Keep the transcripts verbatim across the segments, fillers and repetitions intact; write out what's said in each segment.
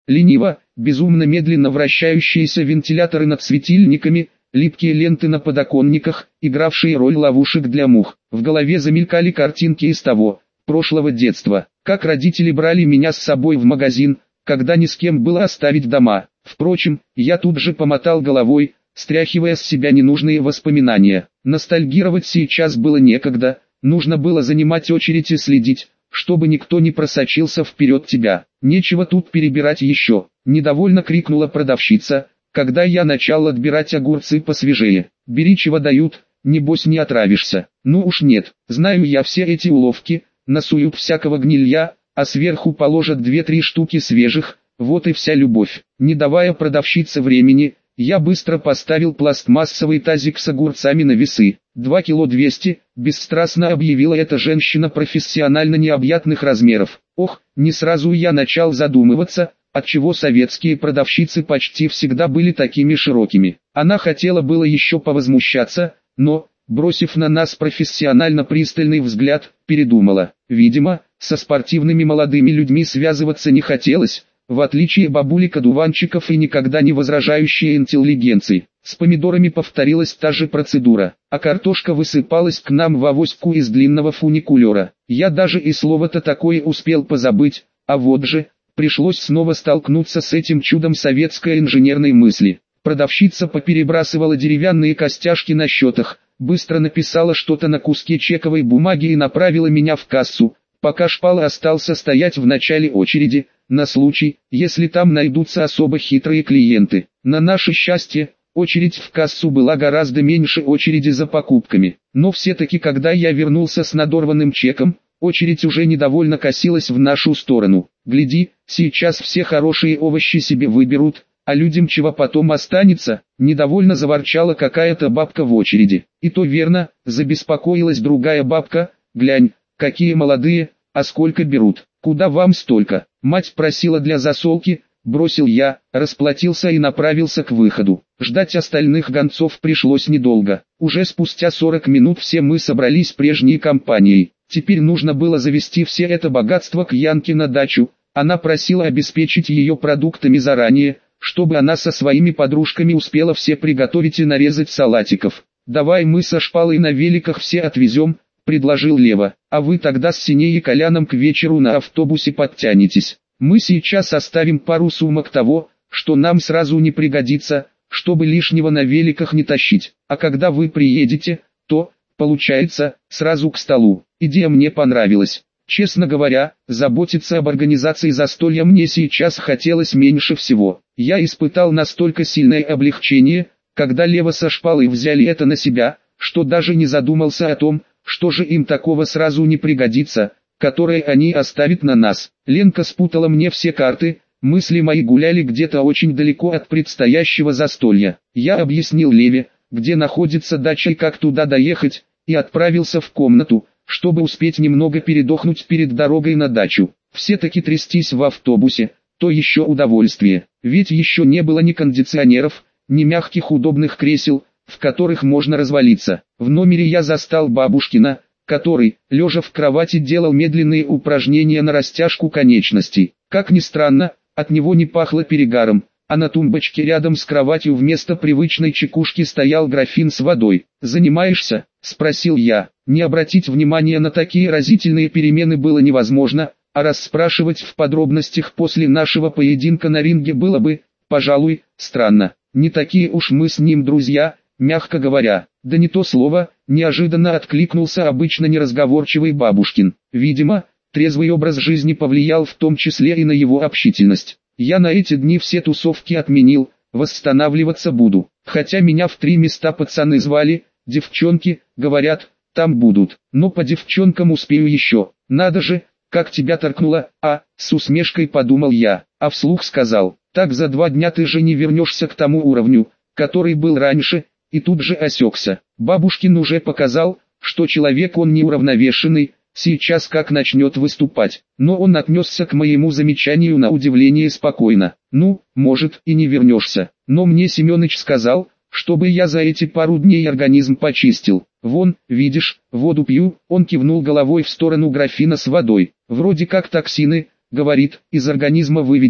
Лениво, безумно медленно вращающиеся вентиляторы над светильниками, липкие ленты на подоконниках, игравшие роль ловушек для мух. В голове замелькали картинки из того, прошлого детства, как родители брали меня с собой в магазин, когда ни с кем было оставить дома. Впрочем, я тут же помотал головой, стряхивая с себя ненужные воспоминания. Ностальгировать сейчас было некогда, нужно было занимать очередь и следить, чтобы никто не просочился вперед тебя. Нечего тут перебирать еще, недовольно крикнула продавщица, когда я начал отбирать огурцы посвежее. Бери чего дают, небось не отравишься. Ну уж нет, знаю я все эти уловки, насуют всякого гнилья, а сверху положат две-три штуки свежих, вот и вся любовь. Не давая продавщице времени, я быстро поставил пластмассовый тазик с огурцами на весы. два кило двести, бесстрастно объявила эта женщина профессионально необъятных размеров. Ох, не сразу я начал задумываться, отчего советские продавщицы почти всегда были такими широкими. Она хотела было еще повозмущаться, но, бросив на нас профессионально пристальный взгляд, передумала. Видимо, со спортивными молодыми людьми связываться не хотелось, в отличие бабулек-одуванчиков и никогда не возражающей интеллигенции. С помидорами повторилась та же процедура, а картошка высыпалась к нам в авоську из длинного фуникулера. Я даже и слово-то такое успел позабыть, а вот же, пришлось снова столкнуться с этим чудом советской инженерной мысли. Продавщица поперебрасывала деревянные костяшки на счетах, быстро написала что-то на куске чековой бумаги и направила меня в кассу, пока шпала остался стоять в начале очереди, на случай, если там найдутся особо хитрые клиенты. На наше счастье, очередь в кассу была гораздо меньше очереди за покупками. Но все-таки когда я вернулся с надорванным чеком, очередь уже недовольно косилась в нашу сторону. Гляди, сейчас все хорошие овощи себе выберут, а людям чего потом останется, недовольно заворчала какая-то бабка в очереди. И то верно, забеспокоилась другая бабка, глянь, какие молодые, а сколько берут, куда вам столько? Мать просила для засолки, бросил я, расплатился и направился к выходу. Ждать остальных гонцов пришлось недолго. Уже спустя сорок минут все мы собрались прежней компанией. Теперь нужно было завести все это богатство к Янке на дачу. Она просила обеспечить ее продуктами заранее, чтобы она со своими подружками успела все приготовить и нарезать салатиков. «Давай мы со шпалой на великах все отвезем», — предложил Лева, «а вы тогда с Синей и Коляном к вечеру на автобусе подтянетесь. Мы сейчас оставим пару сумок того, что нам сразу не пригодится, чтобы лишнего на великах не тащить. А когда вы приедете, то, получается, сразу к столу». Идея мне понравилась. Честно говоря, заботиться об организации застолья мне сейчас хотелось меньше всего. Я испытал настолько сильное облегчение, когда Лева со шпалой взяли это на себя, что даже не задумался о том, что же им такого сразу не пригодится, которое они оставят на нас. Ленка спутала мне все карты, мысли мои гуляли где-то очень далеко от предстоящего застолья. Я объяснил Леве, где находится дача и как туда доехать, и отправился в комнату, чтобы успеть немного передохнуть перед дорогой на дачу. Все-таки трястись в автобусе, то еще удовольствие, ведь еще не было ни кондиционеров, ни мягких удобных кресел, в которых можно развалиться. В номере я застал бабушкина, который, лежа в кровати, делал медленные упражнения на растяжку конечностей. Как ни странно, от него не пахло перегаром, а на тумбочке рядом с кроватью вместо привычной чекушки стоял графин с водой. «Занимаешься?» – спросил я. Не обратить внимания на такие разительные перемены было невозможно, а расспрашивать в подробностях после нашего поединка на ринге было бы, пожалуй, странно. Не такие уж мы с ним друзья, мягко говоря. Да не то слово, неожиданно откликнулся обычно неразговорчивый бабушкин. Видимо, трезвый образ жизни повлиял в том числе и на его общительность. Я на эти дни все тусовки отменил, восстанавливаться буду. Хотя меня в три места пацаны звали, девчонки, говорят, там будут. Но по девчонкам успею еще. Надо же, как тебя торкнуло, а, с усмешкой подумал я, а вслух сказал, так за два дня ты же не вернешься к тому уровню, который был раньше, и тут же осекся. Бабушкин уже показал, что человек он неуравновешенный, сейчас как начнет выступать. Но он отнесся к моему замечанию на удивление спокойно. Ну, может, и не вернешься. Но мне Семёныч сказал, чтобы я за эти пару дней организм почистил. Вон, видишь, воду пью, он кивнул головой в сторону графина с водой. Вроде как токсины, говорит, из организма выведешь,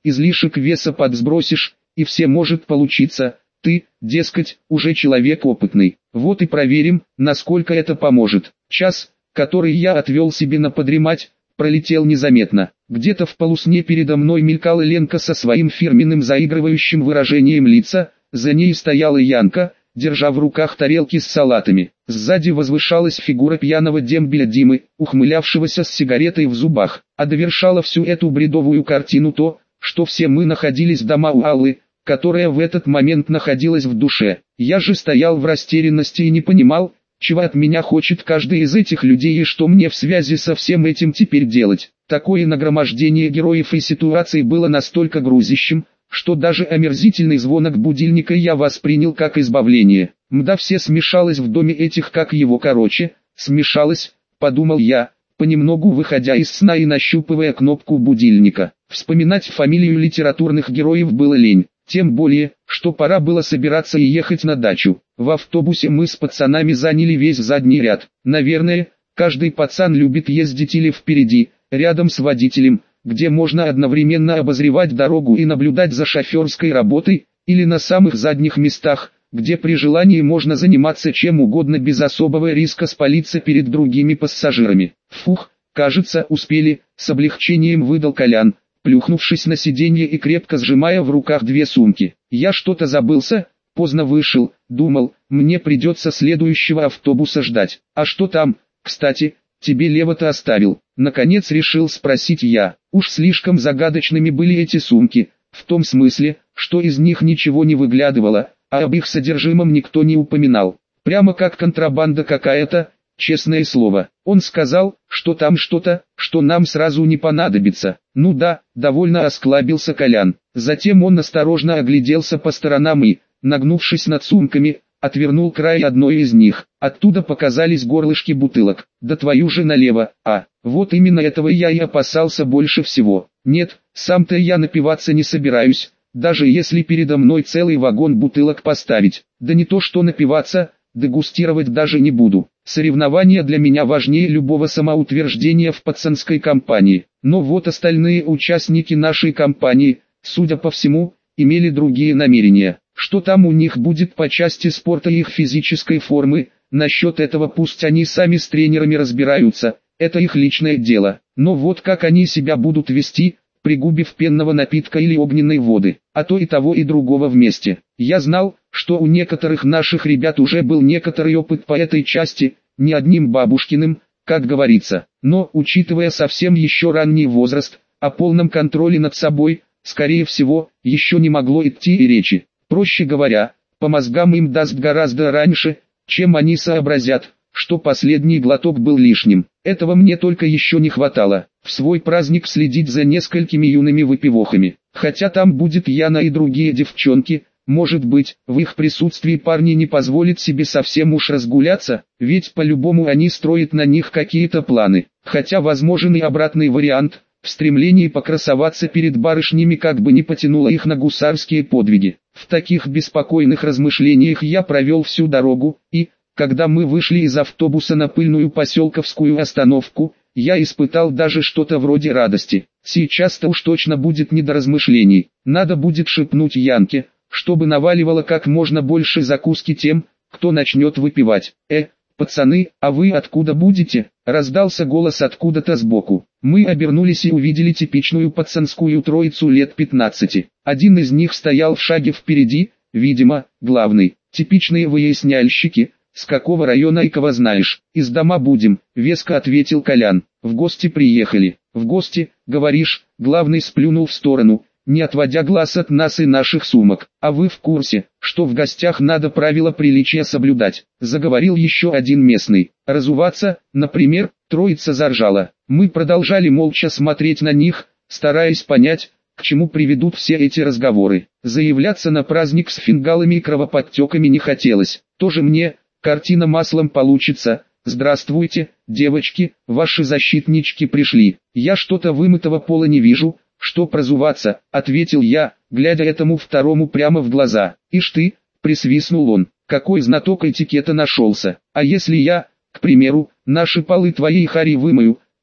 излишек веса подсбросишь, и все может получиться. Ты, дескать, уже человек опытный. Вот и проверим, насколько это поможет. Час, который я отвел себе на подремать, пролетел незаметно. Где-то в полусне передо мной мелькала Ленка со своим фирменным заигрывающим выражением лица, за ней стояла Янка, держа в руках тарелки с салатами. Сзади возвышалась фигура пьяного дембеля Димы, ухмылявшегося с сигаретой в зубах. А довершало всю эту бредовую картину то, что все мы находились дома у Аллы, которая в этот момент находилась в душе. Я же стоял в растерянности и не понимал, чего от меня хочет каждый из этих людей и что мне в связи со всем этим теперь делать. Такое нагромождение героев и ситуаций было настолько грузящим, что даже омерзительный звонок будильника я воспринял как избавление. Мда все смешалось в доме этих, как его короче, смешалось, подумал я, понемногу выходя из сна и нащупывая кнопку будильника. Вспоминать фамилию литературных героев было лень. Тем более, что пора было собираться и ехать на дачу. В автобусе мы с пацанами заняли весь задний ряд. Наверное, каждый пацан любит ездить или впереди, рядом с водителем, где можно одновременно обозревать дорогу и наблюдать за шоферской работой, или на самых задних местах, где при желании можно заниматься чем угодно без особого риска спалиться перед другими пассажирами. Фух, кажется, успели, с облегчением выдал Колян, плюхнувшись на сиденье и крепко сжимая в руках две сумки. Я что-то забылся, поздно вышел, думал, мне придется следующего автобуса ждать. А что там, кстати, тебе Лева-то оставил? Наконец решил спросить я. Уж слишком загадочными были эти сумки, в том смысле, что из них ничего не выглядывало, а об их содержимом никто не упоминал. Прямо как контрабанда какая-то, честное слово. Он сказал, что там что-то, что нам сразу не понадобится. Ну да, довольно осклабился Колян. Затем он осторожно огляделся по сторонам и, нагнувшись над сумками, отвернул край одной из них. Оттуда показались горлышки бутылок. Да твою же налево, а, вот именно этого я и опасался больше всего. Нет, сам-то я напиваться не собираюсь, даже если передо мной целый вагон бутылок поставить. Да не то что напиваться, дегустировать даже не буду. Соревнования для меня важнее любого самоутверждения в пацанской компании. Но вот остальные участники нашей компании, судя по всему, имели другие намерения. Что там у них будет по части спорта и их физической формы, насчет этого пусть они сами с тренерами разбираются, это их личное дело. Но вот как они себя будут вести, пригубив пенного напитка или огненной воды, а то и того и другого вместе. Я знал, что у некоторых наших ребят уже был некоторый опыт по этой части, не одним бабушкиным, как говорится. Но, учитывая совсем еще ранний возраст, о полном контроле над собой, скорее всего, еще не могло идти и речи. Проще говоря, по мозгам им даст гораздо раньше, чем они сообразят, что последний глоток был лишним. Этого мне только еще не хватало, в свой праздник следить за несколькими юными выпивохами. Хотя там будет Яна и другие девчонки, может быть, в их присутствии парни не позволят себе совсем уж разгуляться, ведь по-любому они строят на них какие-то планы. Хотя возможен и обратный вариант, в стремлении покрасоваться перед барышнями как бы не потянуло их на гусарские подвиги. В таких беспокойных размышлениях я провел всю дорогу, и, когда мы вышли из автобуса на пыльную поселковскую остановку, я испытал даже что-то вроде радости. Сейчас-то уж точно будет не до размышлений. Надо будет шепнуть Янке, чтобы наваливало как можно больше закуски тем, кто начнет выпивать. «Э, пацаны, а вы откуда будете?» — раздался голос откуда-то сбоку. Мы обернулись и увидели типичную пацанскую троицу лет пятнадцати. Один из них стоял в шаге впереди, видимо, главный. Типичные выясняльщики. «С какого района и кого знаешь?» «Из дома будем», — веско ответил Колян. «В гости приехали». «В гости, говоришь?» — главный сплюнул в сторону, не отводя глаз от нас и наших сумок. «А вы в курсе, что в гостях надо правила приличия соблюдать?» — заговорил еще один местный. «Разуваться, например?» — троица заржала. Мы продолжали молча смотреть на них, стараясь понять, к чему приведут все эти разговоры. Заявляться на праздник с фингалами и кровоподтеками не хотелось. Тоже мне, картина маслом получится. «Здравствуйте, девочки, ваши защитнички пришли. Я что-то вымытого пола не вижу». «Что прозуваться?» — ответил я, глядя этому второму прямо в глаза. «Ишь ты!» — присвистнул он. «Какой знаток этикета нашелся! А если я, к примеру, наши полы твоей хари вымою,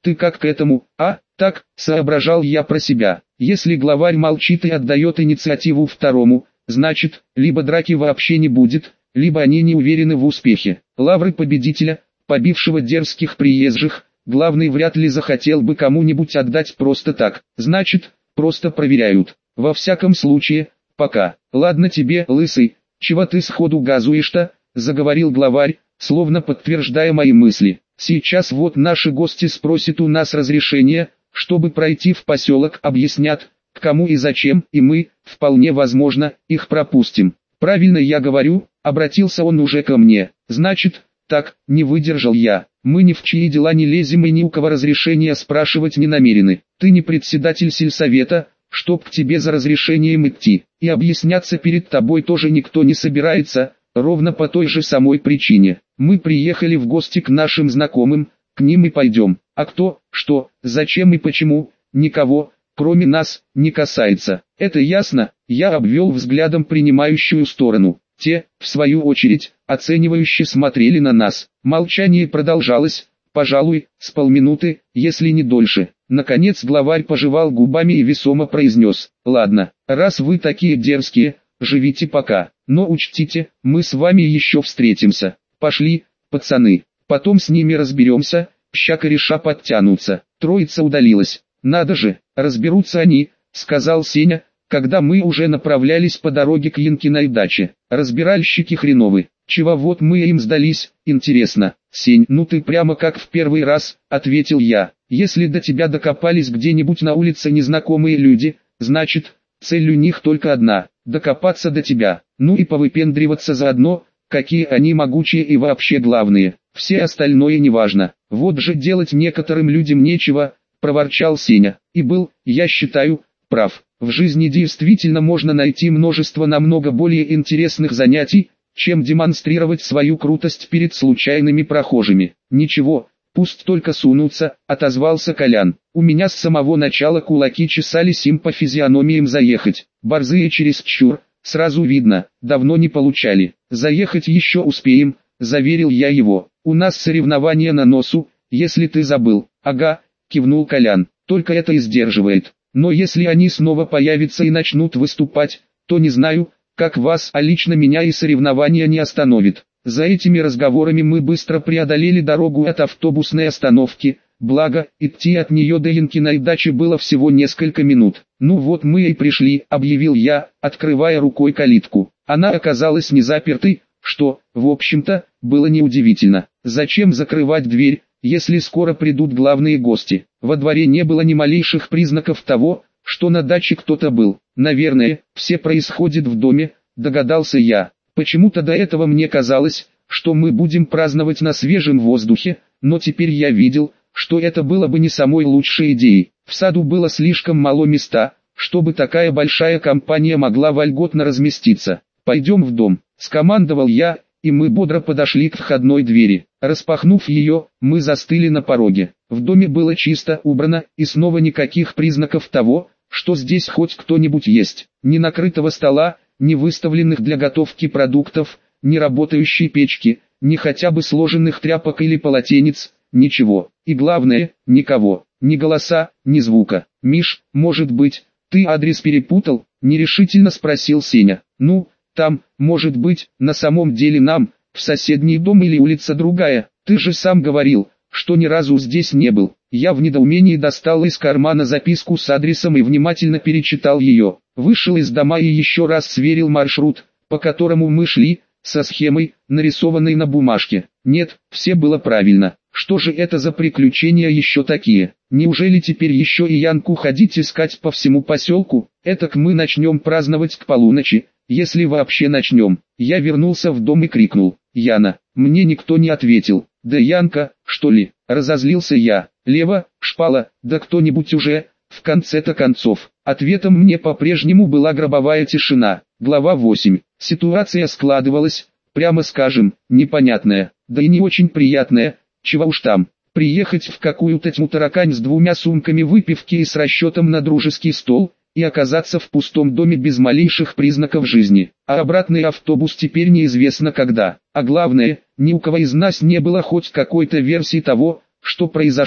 Ты как к этому, а? Так, соображал я про себя. Если главарь молчит и отдает инициативу второму, значит, либо драки вообще не будет, либо они не уверены в успехе. Лавры победителя, побившего дерзких приезжих, главный вряд ли захотел бы кому-нибудь отдать просто так. Значит, просто проверяют. Во всяком случае, пока. Ладно тебе, лысый, чего ты сходу газуешь-то, заговорил главарь, словно подтверждая мои мысли. Сейчас вот наши гости спросят у нас разрешения, чтобы пройти в поселок, объяснят, к кому и зачем, и мы, вполне возможно, их пропустим. Правильно я говорю, обратился он уже ко мне. Значит, так, не выдержал я. Мы ни в чьи дела не лезем и ни у кого разрешения спрашивать не намерены. Ты не председатель сельсовета, чтоб к тебе за разрешением идти. И объясняться перед тобой тоже никто не собирается, ровно по той же самой причине. Мы приехали в гости к нашим знакомым, к ним и пойдем. А кто, что, зачем и почему, никого, кроме нас, не касается. Это ясно? Я обвел взглядом принимающую сторону. Те, в свою очередь, оценивающе смотрели на нас. Молчание продолжалось, пожалуй, с полминуты, если не дольше. Наконец главарь пожевал губами и весомо произнес: «Ладно, раз вы такие дерзкие, живите пока. Но учтите, мы с вами еще встретимся. Пошли, пацаны, потом с ними разберемся, ща кореша подтянутся». Троица удалилась. «Надо же, разберутся они», — сказал Сеня, когда мы уже направлялись по дороге к Янкиной даче. «Разбиральщики хреновы. Чего вот мы им сдались, интересно». «Сень, ну ты прямо как в первый раз», — ответил я. «Если до тебя докопались где-нибудь на улице незнакомые люди, значит, цель у них только одна — докопаться до тебя, ну и повыпендриваться заодно, какие они могучие и вообще главные. Все остальное неважно. Вот же делать некоторым людям нечего», — проворчал Сеня. И был, я считаю, прав. В жизни действительно можно найти множество намного более интересных занятий, чем демонстрировать свою крутость перед случайными прохожими. «Ничего, пусть только сунутся», — отозвался Колян. «У меня с самого начала кулаки чесались им по физиономиям заехать. Борзые чересчур, сразу видно, давно не получали. Заехать еще успеем», — заверил я его. «У нас соревнования на носу, если ты забыл». «Ага», — кивнул Колян, — «только это и сдерживает. Но если они снова появятся и начнут выступать, то не знаю, как вас, а лично меня и соревнования не остановит». За этими разговорами мы быстро преодолели дорогу от автобусной остановки, благо, идти от нее до Янкиной дачи было всего несколько минут. «Ну вот мы и пришли», — объявил я, открывая рукой калитку. Она оказалась не запертой, что, в общем-то, было неудивительно. Зачем закрывать дверь, если скоро придут главные гости? Во дворе не было ни малейших признаков того, что на даче кто-то был. «Наверное, все происходит в доме», — догадался я. Почему-то до этого мне казалось, что мы будем праздновать на свежем воздухе, но теперь я видел, что это было бы не самой лучшей идеей. В саду было слишком мало места, чтобы такая большая компания могла вольготно разместиться. «Пойдем в дом», — скомандовал я, и мы бодро подошли к входной двери. Распахнув ее, мы застыли на пороге. В доме было чисто, убрано, и снова никаких признаков того, что здесь хоть кто-нибудь есть. Ни накрытого стола, ни выставленных для готовки продуктов, ни работающей печки, ни хотя бы сложенных тряпок или полотенец, ничего. И главное, никого, ни голоса, ни звука. «Миш, может быть, ты адрес перепутал?» — нерешительно спросил Сеня. «Ну, там, может быть, на самом деле нам, в соседний дом или улица другая. Ты же сам говорил, что ни разу здесь не был». Я в недоумении достал из кармана записку с адресом и внимательно перечитал ее. Вышел из дома и еще раз сверил маршрут, по которому мы шли, со схемой, нарисованной на бумажке. Нет, все было правильно. Что же это за приключения еще такие? Неужели теперь еще и Янку ходить искать по всему поселку? Этак мы начнем праздновать к полуночи, если вообще начнем. Я вернулся в дом и крикнул: «Яна!» Мне никто не ответил. «Да Янка, что ли?» Разозлился я. «Лева, шпала, да кто-нибудь уже!» В конце-то концов, ответом мне по-прежнему была гробовая тишина. Глава восемь. Ситуация складывалась, прямо скажем, непонятная, да и не очень приятная, чего уж там. Приехать в какую-то тьму таракань с двумя сумками выпивки и с расчетом на дружеский стол, и оказаться в пустом доме без малейших признаков жизни. А обратный автобус теперь неизвестно когда. А главное, ни у кого из нас не было хоть какой-то версии того, что произошло.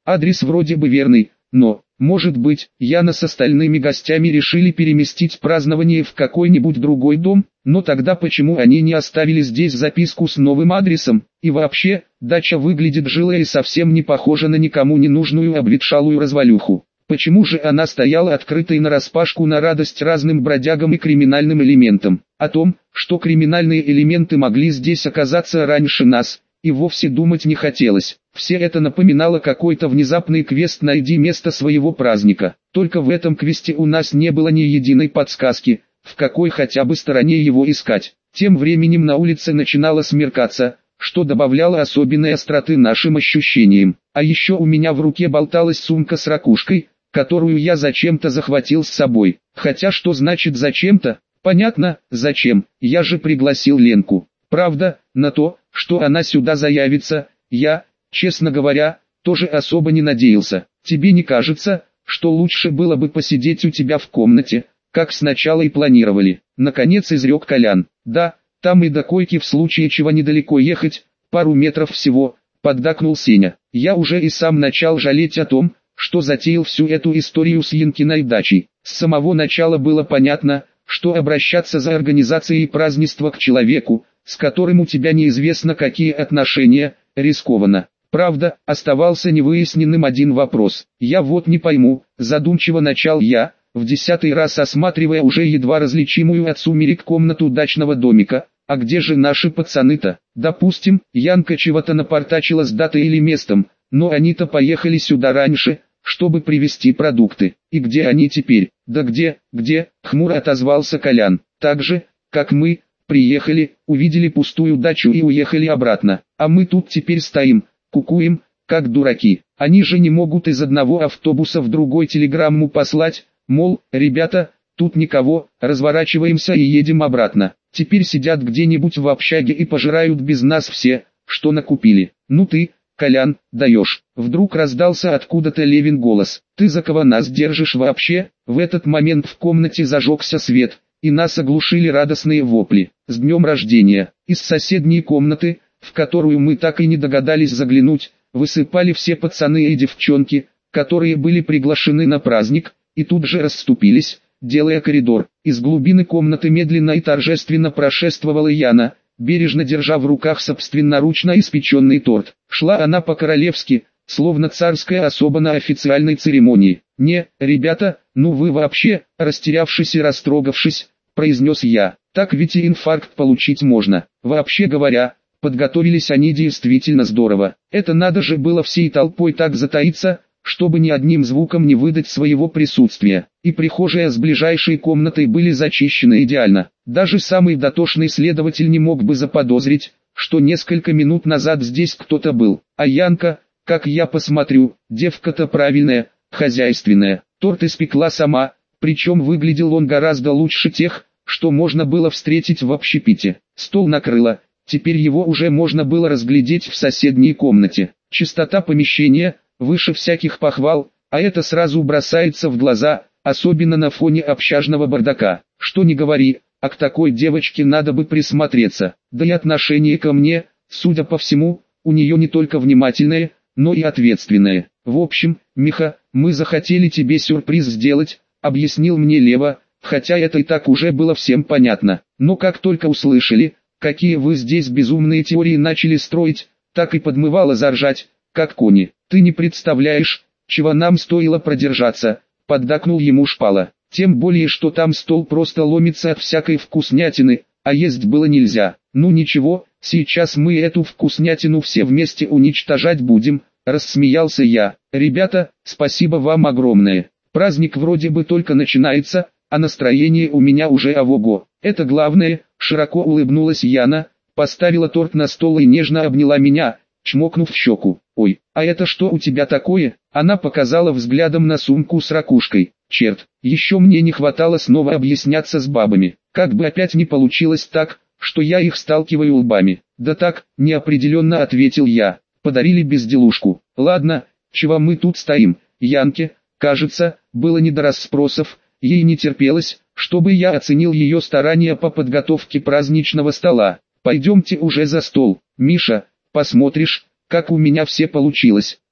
Адрес вроде бы верный, но, может быть, Яна с остальными гостями решили переместить празднование в какой-нибудь другой дом, но тогда почему они не оставили здесь записку с новым адресом? И вообще, дача выглядит жилая и совсем не похожа на никому не нужную обветшалую развалюху. Почему же она стояла открытой нараспашку на радость разным бродягам и криминальным элементам? О том, что криминальные элементы могли здесь оказаться раньше нас, и вовсе думать не хотелось. Все это напоминало какой-то внезапный квест «Найди место своего праздника». Только в этом квесте у нас не было ни единой подсказки, в какой хотя бы стороне его искать. Тем временем на улице начинало смеркаться, что добавляло особенной остроты нашим ощущениям. А еще у меня в руке болталась сумка с ракушкой, которую я зачем-то захватил с собой. Хотя что значит зачем-то? Понятно, зачем, я же пригласил Ленку. Правда, на то, что она сюда заявится, я, честно говоря, тоже особо не надеялся. Тебе не кажется, что лучше было бы посидеть у тебя в комнате, как сначала и планировали? Наконец изрек Колян. Да, там и до койки в случае чего недалеко ехать, пару метров всего, поддакнул Сеня. Я уже и сам начал жалеть о том, что затеял всю эту историю с Янкиной дачей. С самого начала было понятно, что обращаться за организацией празднества к человеку, с которым у тебя неизвестно какие отношения, рискованно. Правда, оставался невыясненным один вопрос. Я вот не пойму, задумчиво начал я, в десятый раз осматривая уже едва различимую от сумерек комнату дачного домика. А где же наши пацаны-то? Допустим, Янка чего-то напортачила с датой или местом, но они-то поехали сюда раньше, чтобы привезти продукты. И где они теперь? Да где, где, хмуро отозвался Колян. Так же, как мы, приехали, увидели пустую дачу и уехали обратно. А мы тут теперь стоим, кукуем, как дураки. Они же не могут из одного автобуса в другой телеграмму послать, мол, ребята, тут никого, разворачиваемся и едем обратно. Теперь сидят где-нибудь в общаге и пожирают без нас все, что накупили. Ну ты, Колян, даешь. Вдруг раздался откуда-то Левин голос. Ты за кого нас держишь вообще? В этот момент в комнате зажегся свет, и нас оглушили радостные вопли. С днем рождения! Из соседней комнаты, в которую мы так и не догадались заглянуть, высыпали все пацаны и девчонки, которые были приглашены на праздник, и тут же расступились, делая коридор. Из глубины комнаты медленно и торжественно прошествовала Яна, бережно держа в руках собственноручно испеченный торт. Шла она по-королевски, словно царская особа на официальной церемонии. «Не, ребята, ну вы вообще», растерявшись и растрогавшись, произнес я. «Так ведь и инфаркт получить можно. Вообще говоря, подготовились они действительно здорово. Это надо же было всей толпой так затаиться, чтобы ни одним звуком не выдать своего присутствия. И прихожая с ближайшей комнатой были зачищены идеально. Даже самый дотошный следователь не мог бы заподозрить, что несколько минут назад здесь кто-то был. А Янка, как я посмотрю, девка-то правильная, хозяйственная. Торт испекла сама, причем выглядел он гораздо лучше тех, что можно было встретить в общепите. Стол накрыла, теперь его уже можно было разглядеть в соседней комнате. Чистота помещения выше всяких похвал, а это сразу бросается в глаза, особенно на фоне общажного бардака. Что ни говори, а к такой девочке надо бы присмотреться. Да и отношение ко мне, судя по всему, у нее не только внимательное, но и ответственное. В общем, Миха, мы захотели тебе сюрприз сделать, объяснил мне Лева, хотя это и так уже было всем понятно. Но как только услышали, какие вы здесь безумные теории начали строить, так и подмывало заржать, как кони. Ты не представляешь, чего нам стоило продержаться, поддакнул ему Шпала. Тем более, что там стол просто ломится от всякой вкуснятины, а есть было нельзя. Ну ничего, сейчас мы эту вкуснятину все вместе уничтожать будем, рассмеялся я. Ребята, спасибо вам огромное. Праздник вроде бы только начинается, а настроение у меня уже ого-го. Это главное, широко улыбнулась Яна, поставила торт на стол и нежно обняла меня, чмокнув в щеку. «Ой, а это что у тебя такое?» Она показала взглядом на сумку с ракушкой. «Черт, еще мне не хватало снова объясняться с бабами. Как бы опять не получилось так, что я их сталкиваю лбами». «Да так», неопределенно ответил я. «Подарили безделушку. Ладно, чего мы тут стоим?» Янке, кажется, было не до расспросов, ей не терпелось, чтобы я оценил ее старания по подготовке праздничного стола. «Пойдемте уже за стол, Миша, посмотришь, как у меня все получилось».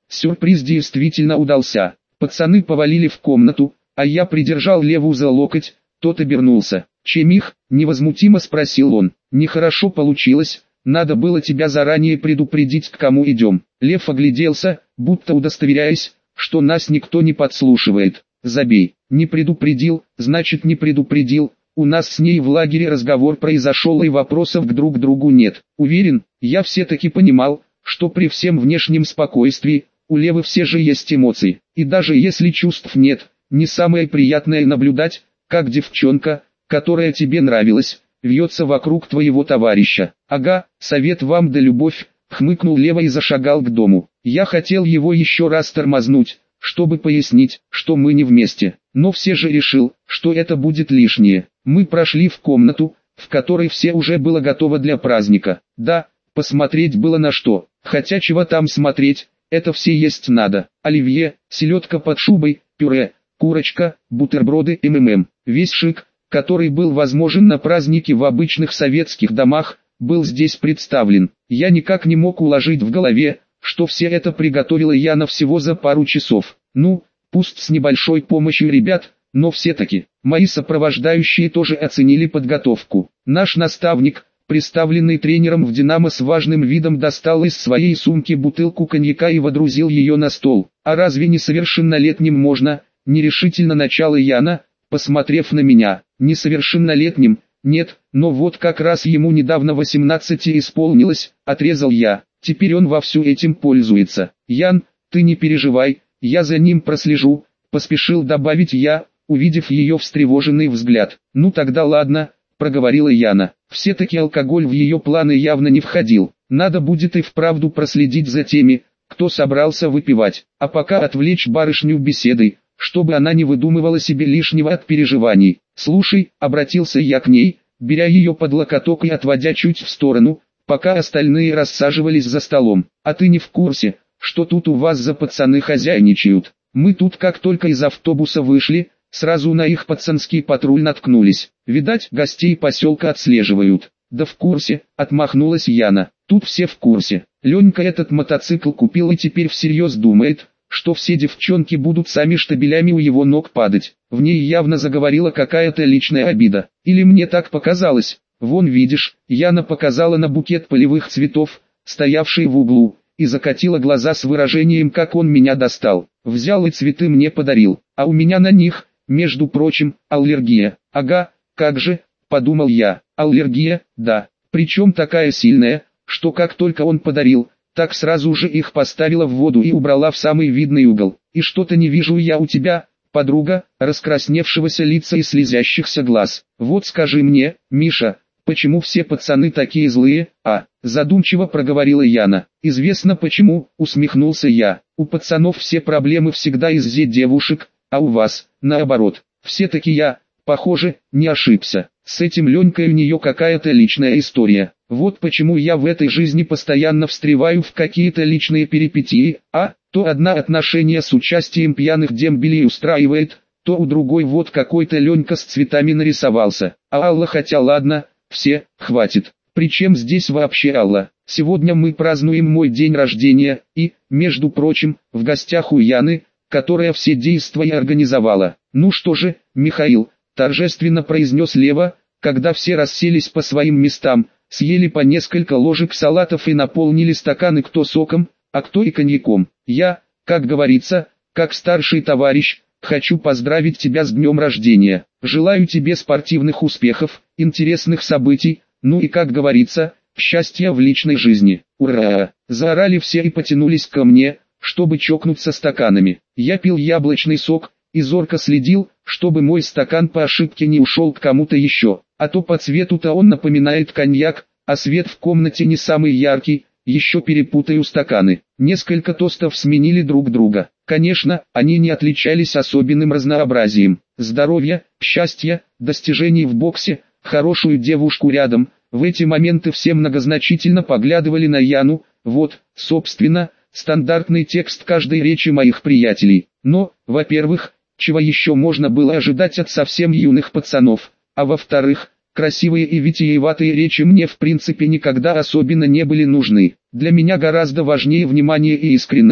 Сюрприз действительно удался. Пацаны повалили в комнату, а я придержал Леву за локоть, тот обернулся. «Чем их?» – невозмутимо спросил он. «Нехорошо получилось, надо было тебя заранее предупредить, к кому идем». Лев огляделся, будто удостоверяясь, что нас никто не подслушивает. «Забей, не предупредил, значит не предупредил, у нас с ней в лагере разговор произошел и вопросов к друг другу нет. Уверен, я все-таки понимал, что при всем внешнем спокойствии, у Левы все же есть эмоции, и даже если чувств нет, не самое приятное наблюдать, как девчонка, которая тебе нравилась, вьется вокруг твоего товарища. Ага, совет вам да любовь», — хмыкнул Лева и зашагал к дому. Я хотел его еще раз тормознуть, чтобы пояснить, что мы не вместе, но все же решил, что это будет лишнее. Мы прошли в комнату, в которой все уже было готово для праздника. Да, посмотреть было на что, хотя чего там смотреть, это все есть надо. Оливье, селедка под шубой, пюре, курочка, бутерброды, МММ. Весь шик, который был возможен на празднике в обычных советских домах, был здесь представлен. Я никак не мог уложить в голове, что все это приготовила Яна всего за пару часов. Ну, пусть с небольшой помощью ребят, но все-таки. Мои сопровождающие тоже оценили подготовку. Наш наставник, представленный тренером в «Динамо», с важным видом достал из своей сумки бутылку коньяка и водрузил ее на стол. «А разве несовершеннолетним можно?» — нерешительно начала Яна, посмотрев на меня. «Несовершеннолетним? Нет, но вот как раз ему недавно восемнадцати исполнилось», — отрезал я. «Теперь он вовсю этим пользуется. Ян, ты не переживай, я за ним прослежу», — поспешил добавить я, увидев ее встревоженный взгляд. «Ну тогда ладно», — проговорила Яна. Все-таки алкоголь в ее планы явно не входил. Надо будет и вправду проследить за теми, кто собрался выпивать, а пока отвлечь барышню беседой, чтобы она не выдумывала себе лишнего от переживаний. «Слушай», — обратился я к ней, беря ее под локоток и отводя чуть в сторону, пока остальные рассаживались за столом. «А ты не в курсе, что тут у вас за пацаны хозяйничают? Мы тут как только из автобуса вышли, сразу на их пацанский патруль наткнулись. Видать, гостей поселка отслеживают». «Да в курсе», — отмахнулась Яна. «Тут все в курсе. Ленька этот мотоцикл купил и теперь всерьез думает, что все девчонки будут сами штабелями у его ног падать». В ней явно заговорила какая-то личная обида. Или мне так показалось? «Вон видишь», — Яна показала на букет полевых цветов, стоявший в углу, и закатила глаза с выражением «как он меня достал». Взял и цветы мне подарил, а у меня на них, между прочим, аллергия. «Ага, как же», — подумал я, — аллергия, да, причем такая сильная, что как только он подарил, так сразу же их поставила в воду и убрала в самый видный угол. «И что-то не вижу я у тебя, подруга», раскрасневшегося лица и слезящихся глаз. «Вот скажи мне, Миша, почему все пацаны такие злые?» «А», задумчиво проговорила Яна. «Известно почему», усмехнулся я. «У пацанов все проблемы всегда из-за девушек, а у вас, наоборот. Все-таки я, похоже, не ошибся. С этим Ленькой у нее какая-то личная история. Вот почему я в этой жизни постоянно встреваю в какие-то личные перипетии, а то одна отношения с участием пьяных дембелей устраивает, то у другой вот какой-то Ленька с цветами нарисовался. А Алла, хотя ладно, все, хватит. Причем здесь вообще Алла? Сегодня мы празднуем мой день рождения, и, между прочим, в гостях у Яны, которая все действия организовала. «Ну что же, Михаил», торжественно произнес Лева, когда все расселись по своим местам, съели по несколько ложек салатов и наполнили стаканы кто соком, а кто и коньяком. «Я, как говорится, как старший товарищ, хочу поздравить тебя с днем рождения. Желаю тебе спортивных успехов, интересных событий, ну и, как говорится, счастья в личной жизни. Ура!» Заорали все и потянулись ко мне, чтобы чокнуться стаканами. Я пил яблочный сок и зорко следил, чтобы мой стакан по ошибке не ушел к кому-то еще, а то по цвету-то он напоминает коньяк, а свет в комнате не самый яркий, еще перепутаю стаканы. Несколько тостов сменили друг друга. Конечно, они не отличались особенным разнообразием. Здоровья, счастья, достижений в боксе, хорошую девушку рядом. В эти моменты все многозначительно поглядывали на Яну. Вот, собственно, стандартный текст каждой речи моих приятелей. Но, во-первых, чего еще можно было ожидать от совсем юных пацанов, а во-вторых, красивые и витиеватые речи мне в принципе никогда особенно не были нужны. Для меня гораздо важнее внимание и искренность,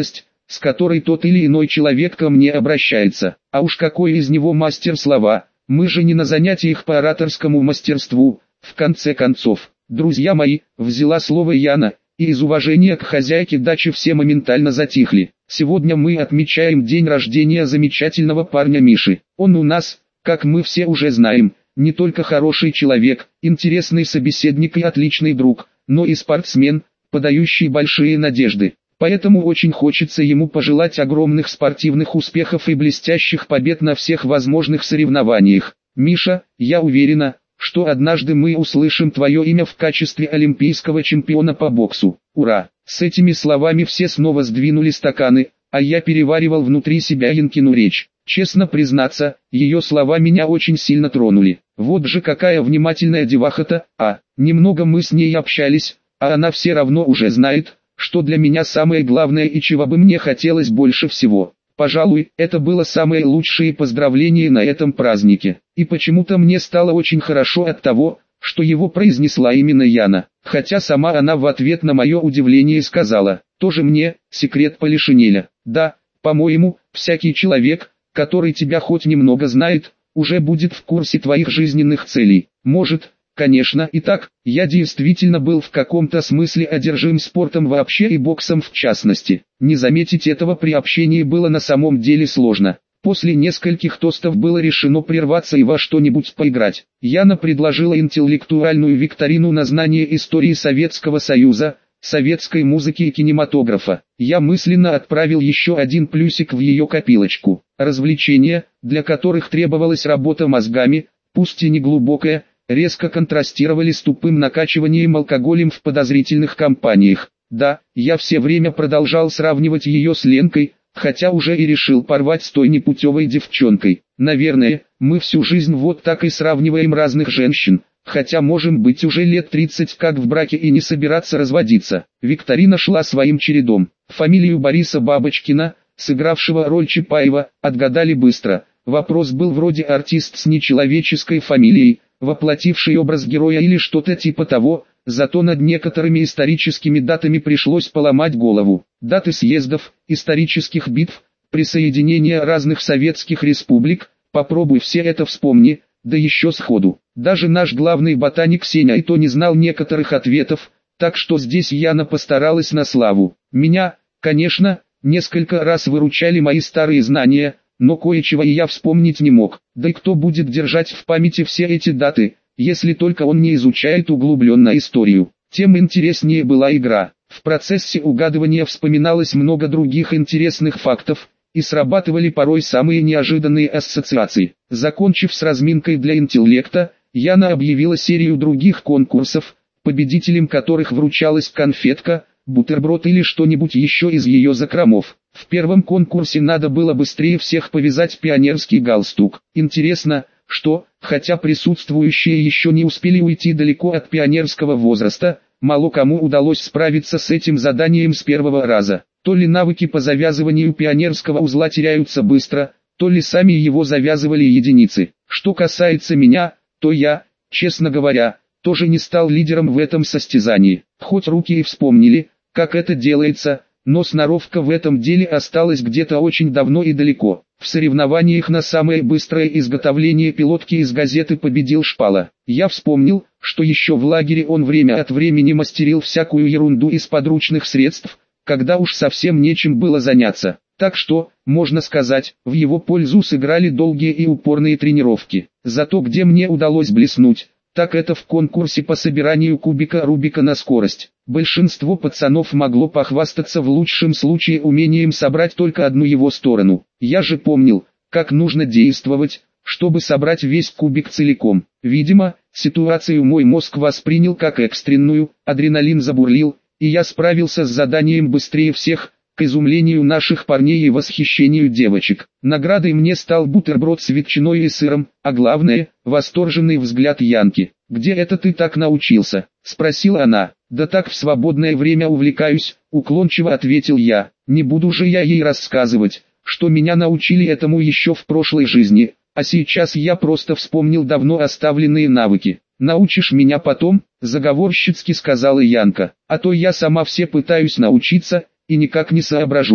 с которой тот или иной человек ко мне обращается. А уж какой из него мастер слова, мы же не на занятиях по ораторскому мастерству, в конце концов. Друзья мои, взяла слово Яна, и из уважения к хозяйке дачи все моментально затихли. Сегодня мы отмечаем день рождения замечательного парня Миши. Он у нас, как мы все уже знаем, не только хороший человек, интересный собеседник и отличный друг, но и спортсмен, подающий большие надежды. Поэтому очень хочется ему пожелать огромных спортивных успехов и блестящих побед на всех возможных соревнованиях. Миша, я уверена, что однажды мы услышим твое имя в качестве олимпийского чемпиона по боксу. Ура! С этими словами все снова сдвинули стаканы, а я переваривал внутри себя Янкину речь. Честно признаться, ее слова меня очень сильно тронули. Вот же какая внимательная деваха-то, а, немного мы с ней общались, а она все равно уже знает, что для меня самое главное и чего бы мне хотелось больше всего. Пожалуй, это было самое лучшее поздравление на этом празднике. И почему-то мне стало очень хорошо от того, что его произнесла именно Яна. Хотя сама она в ответ на мое удивление сказала: «Тоже мне, секрет Полишинеля». Да, по-моему, всякий человек, который тебя хоть немного знает, уже будет в курсе твоих жизненных целей. Может, конечно и так, я действительно был в каком-то смысле одержим спортом вообще и боксом в частности. Не заметить этого при общении было на самом деле сложно. После нескольких тостов было решено прерваться и во что-нибудь поиграть. Яна предложила интеллектуальную викторину на знание истории Советского Союза, советской музыки и кинематографа. Я мысленно отправил еще один плюсик в ее копилочку. Развлечения, для которых требовалась работа мозгами, пусть и не глубокая, резко контрастировали с тупым накачиванием алкоголем в подозрительных компаниях. Да, я все время продолжал сравнивать ее с Ленкой, хотя уже и решил порвать с той непутевой девчонкой. Наверное, мы всю жизнь вот так и сравниваем разных женщин, хотя можем быть уже лет тридцать как в браке и не собираться разводиться. Викторина шла своим чередом. Фамилию Бориса Бабочкина, сыгравшего роль Чапаева, отгадали быстро. Вопрос был вроде артист с нечеловеческой фамилией, воплотивший образ героя или что-то типа того, зато над некоторыми историческими датами пришлось поломать голову. Даты съездов, исторических битв, присоединения разных советских республик, попробуй все это вспомни, да еще сходу. Даже наш главный ботаник Сеня и то не знал некоторых ответов, так что здесь Яна постаралась на славу. Меня, конечно, несколько раз выручали мои старые знания, но кое-чего и я вспомнить не мог. Да и кто будет держать в памяти все эти даты, если только он не изучает углубленно историю. Тем интереснее была игра. В процессе угадывания вспоминалось много других интересных фактов, и срабатывали порой самые неожиданные ассоциации. Закончив с разминкой для интеллекта, Яна объявила серию других конкурсов, победителям которых вручалась конфетка, бутерброд или что-нибудь еще из ее закромов. В первом конкурсе надо было быстрее всех повязать пионерский галстук. Интересно, что, хотя присутствующие еще не успели уйти далеко от пионерского возраста, мало кому удалось справиться с этим заданием с первого раза. То ли навыки по завязыванию пионерского узла теряются быстро, то ли сами его завязывали единицы. Что касается меня, то я, честно говоря, тоже не стал лидером в этом состязании. Хоть руки и вспомнили, как это делается, но сноровка в этом деле осталась где-то очень давно и далеко. В соревнованиях на самое быстрое изготовление пилотки из газеты победил Шпала. Я вспомнил, что еще в лагере он время от времени мастерил всякую ерунду из подручных средств, когда уж совсем нечем было заняться. Так что, можно сказать, в его пользу сыграли долгие и упорные тренировки. Зато где мне удалось блеснуть, так это в конкурсе по собиранию кубика Рубика на скорость. Большинство пацанов могло похвастаться в лучшем случае умением собрать только одну его сторону. Я же помнил, как нужно действовать, чтобы собрать весь кубик целиком. Видимо, ситуацию мой мозг воспринял как экстренную, адреналин забурлил, и я справился с заданием быстрее всех, к изумлению наших парней и восхищению девочек. Наградой мне стал бутерброд с ветчиной и сыром, а главное, восторженный взгляд Янки. «Где это ты так научился?» – спросила она. «Да так в свободное время увлекаюсь», – уклончиво ответил я. «Не буду же я ей рассказывать, что меня научили этому еще в прошлой жизни, а сейчас я просто вспомнил давно оставленные навыки. Научишь меня потом?» – заговорщицки сказала Янка. «А то я сама все пытаюсь научиться, и никак не соображу».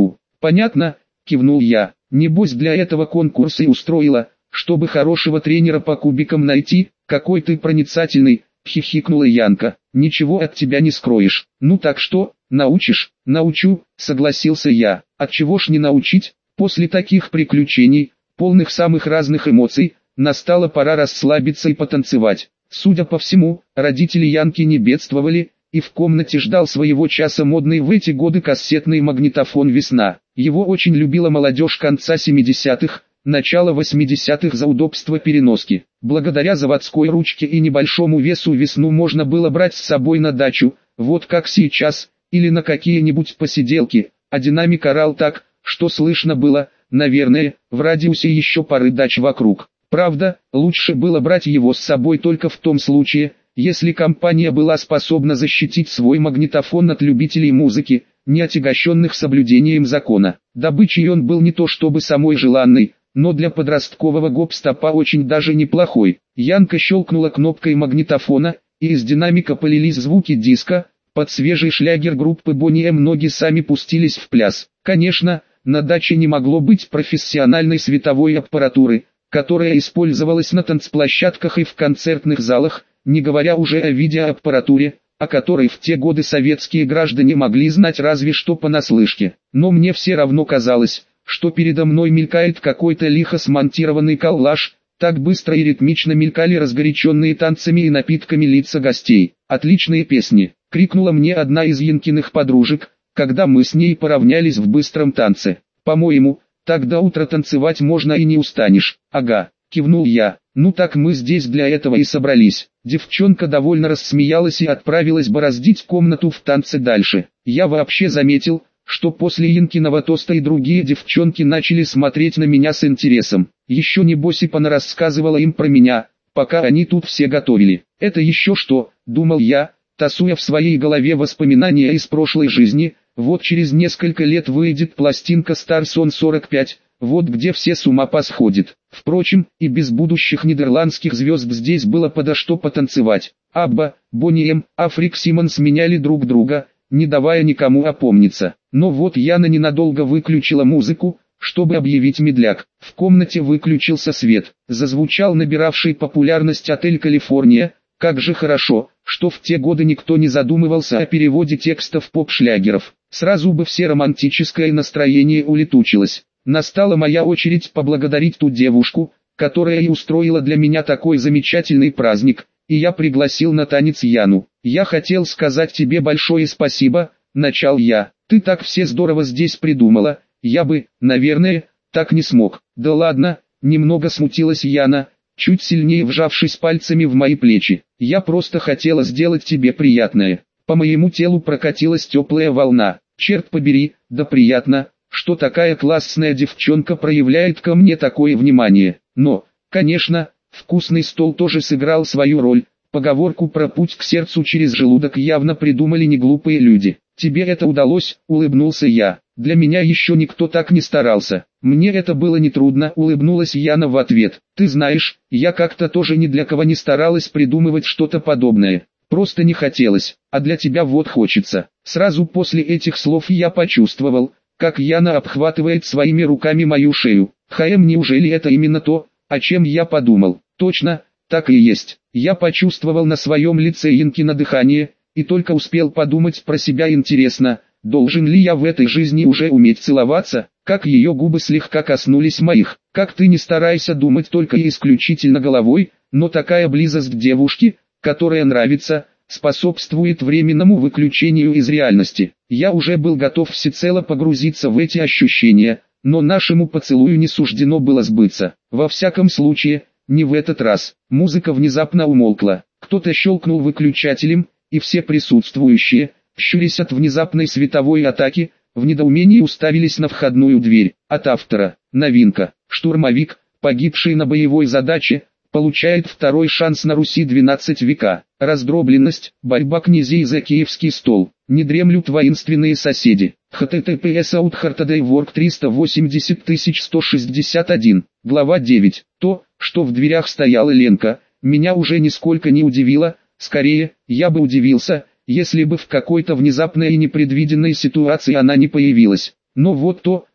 Понятно, кивнул я. Небось для этого конкурса и устроила, чтобы хорошего тренера по кубикам найти. Какой ты проницательный, хихикнула Янка. Ничего от тебя не скроешь. Ну так что, научишь? Научу, согласился я. Отчего ж не научить? После таких приключений, полных самых разных эмоций, настала пора расслабиться и потанцевать. Судя по всему, родители Янки не бедствовали, и в комнате ждал своего часа модный в эти годы кассетный магнитофон «Весна». Его очень любила молодежь конца семидесятых, начала восьмидесятых за удобство переноски. Благодаря заводской ручке и небольшому весу «Весну» можно было брать с собой на дачу, вот как сейчас, или на какие-нибудь посиделки, а динамик орал так, что слышно было, наверное, в радиусе еще пары дач вокруг. Правда, лучше было брать его с собой только в том случае, если компания была способна защитить свой магнитофон от любителей музыки, не отягощенных соблюдением закона. Добычей он был не то чтобы самой желанной, но для подросткового гоп-стопа очень даже неплохой. Янка щелкнула кнопкой магнитофона, и из динамика полились звуки диска. Под свежий шлягер группы Boney M ноги сами пустились в пляс. Конечно, на даче не могло быть профессиональной световой аппаратуры, которая использовалась на танцплощадках и в концертных залах, не говоря уже о видеоаппаратуре, о которой в те годы советские граждане могли знать разве что понаслышке. Но мне все равно казалось, что передо мной мелькает какой-то лихо смонтированный коллаж, так быстро и ритмично мелькали разгоряченные танцами и напитками лица гостей. «Отличные песни!» — крикнула мне одна из Янкиных подружек, когда мы с ней поравнялись в быстром танце. «По-моему, так до утра танцевать можно и не устанешь». «Ага», — кивнул я. «Ну так мы здесь для этого и собрались». Девчонка довольно рассмеялась и отправилась бороздить комнату в танце дальше. Я вообще заметил, что после Янкиного тоста и другие девчонки начали смотреть на меня с интересом. Еще небось и понарассказывала им про меня, пока они тут все готовили. «Это еще что?» — думал я, тасуя в своей голове воспоминания из прошлой жизни. Вот через несколько лет выйдет пластинка Старсон сорок пять, вот где все с ума посходят. Впрочем, и без будущих нидерландских звезд здесь было подо что потанцевать. Абба, Boney M, Африк Симмонс меняли друг друга, не давая никому опомниться. Но вот Яна ненадолго выключила музыку, чтобы объявить медляк. В комнате выключился свет. Зазвучал набиравший популярность «Отель Калифорния». Как же хорошо, что в те годы никто не задумывался о переводе текстов поп-шлягеров. Сразу бы все романтическое настроение улетучилось. Настала моя очередь поблагодарить ту девушку, которая и устроила для меня такой замечательный праздник, и я пригласил на танец Яну. «Я хотел сказать тебе большое спасибо», — начал я. «Ты так все здорово здесь придумала, я бы, наверное, так не смог». «Да ладно», — немного смутилась Яна, чуть сильнее вжавшись пальцами в мои плечи. «Я просто хотела сделать тебе приятное». По моему телу прокатилась теплая волна. Черт побери, да приятно, что такая классная девчонка проявляет ко мне такое внимание. Но, конечно, вкусный стол тоже сыграл свою роль. Поговорку про путь к сердцу через желудок явно придумали не глупые люди. «Тебе это удалось?» — улыбнулся я. «Для меня еще никто так не старался». «Мне это было нетрудно», — улыбнулась Яна в ответ. «Ты знаешь, я как-то тоже ни для кого не старалась придумывать что-то подобное. Просто не хотелось, а для тебя вот хочется». Сразу после этих слов я почувствовал, как Яна обхватывает своими руками мою шею. «Хэм, неужели это именно то, о чем я подумал?» «Точно, так и есть». Я почувствовал на своем лице Янкино дыхание, и только успел подумать про себя: интересно, должен ли я в этой жизни уже уметь целоваться, как ее губы слегка коснулись моих. Как ты не старайся думать только и исключительно головой, но такая близость девушки, которая нравится, способствует временному выключению из реальности. Я уже был готов всецело погрузиться в эти ощущения, но нашему поцелую не суждено было сбыться. Во всяком случае, не в этот раз. Музыка внезапно умолкла. Кто-то щелкнул выключателем, и все присутствующие, щурясь от внезапной световой атаки, в недоумении уставились на входную дверь. От автора. Новинка. Штурмовик, погибший на боевой задаче, получает второй шанс на Руси двенадцать века. Раздробленность, борьба князей за киевский стол. Не дремлют воинственные соседи. https outhartodaywork триста восемьдесят тысяч сто шестьдесят один. Глава девять. То, что в дверях стояла Ленка, меня уже нисколько не удивило. Скорее, я бы удивился, если бы в какой-то внезапной и непредвиденной ситуации она не появилась. Но вот то,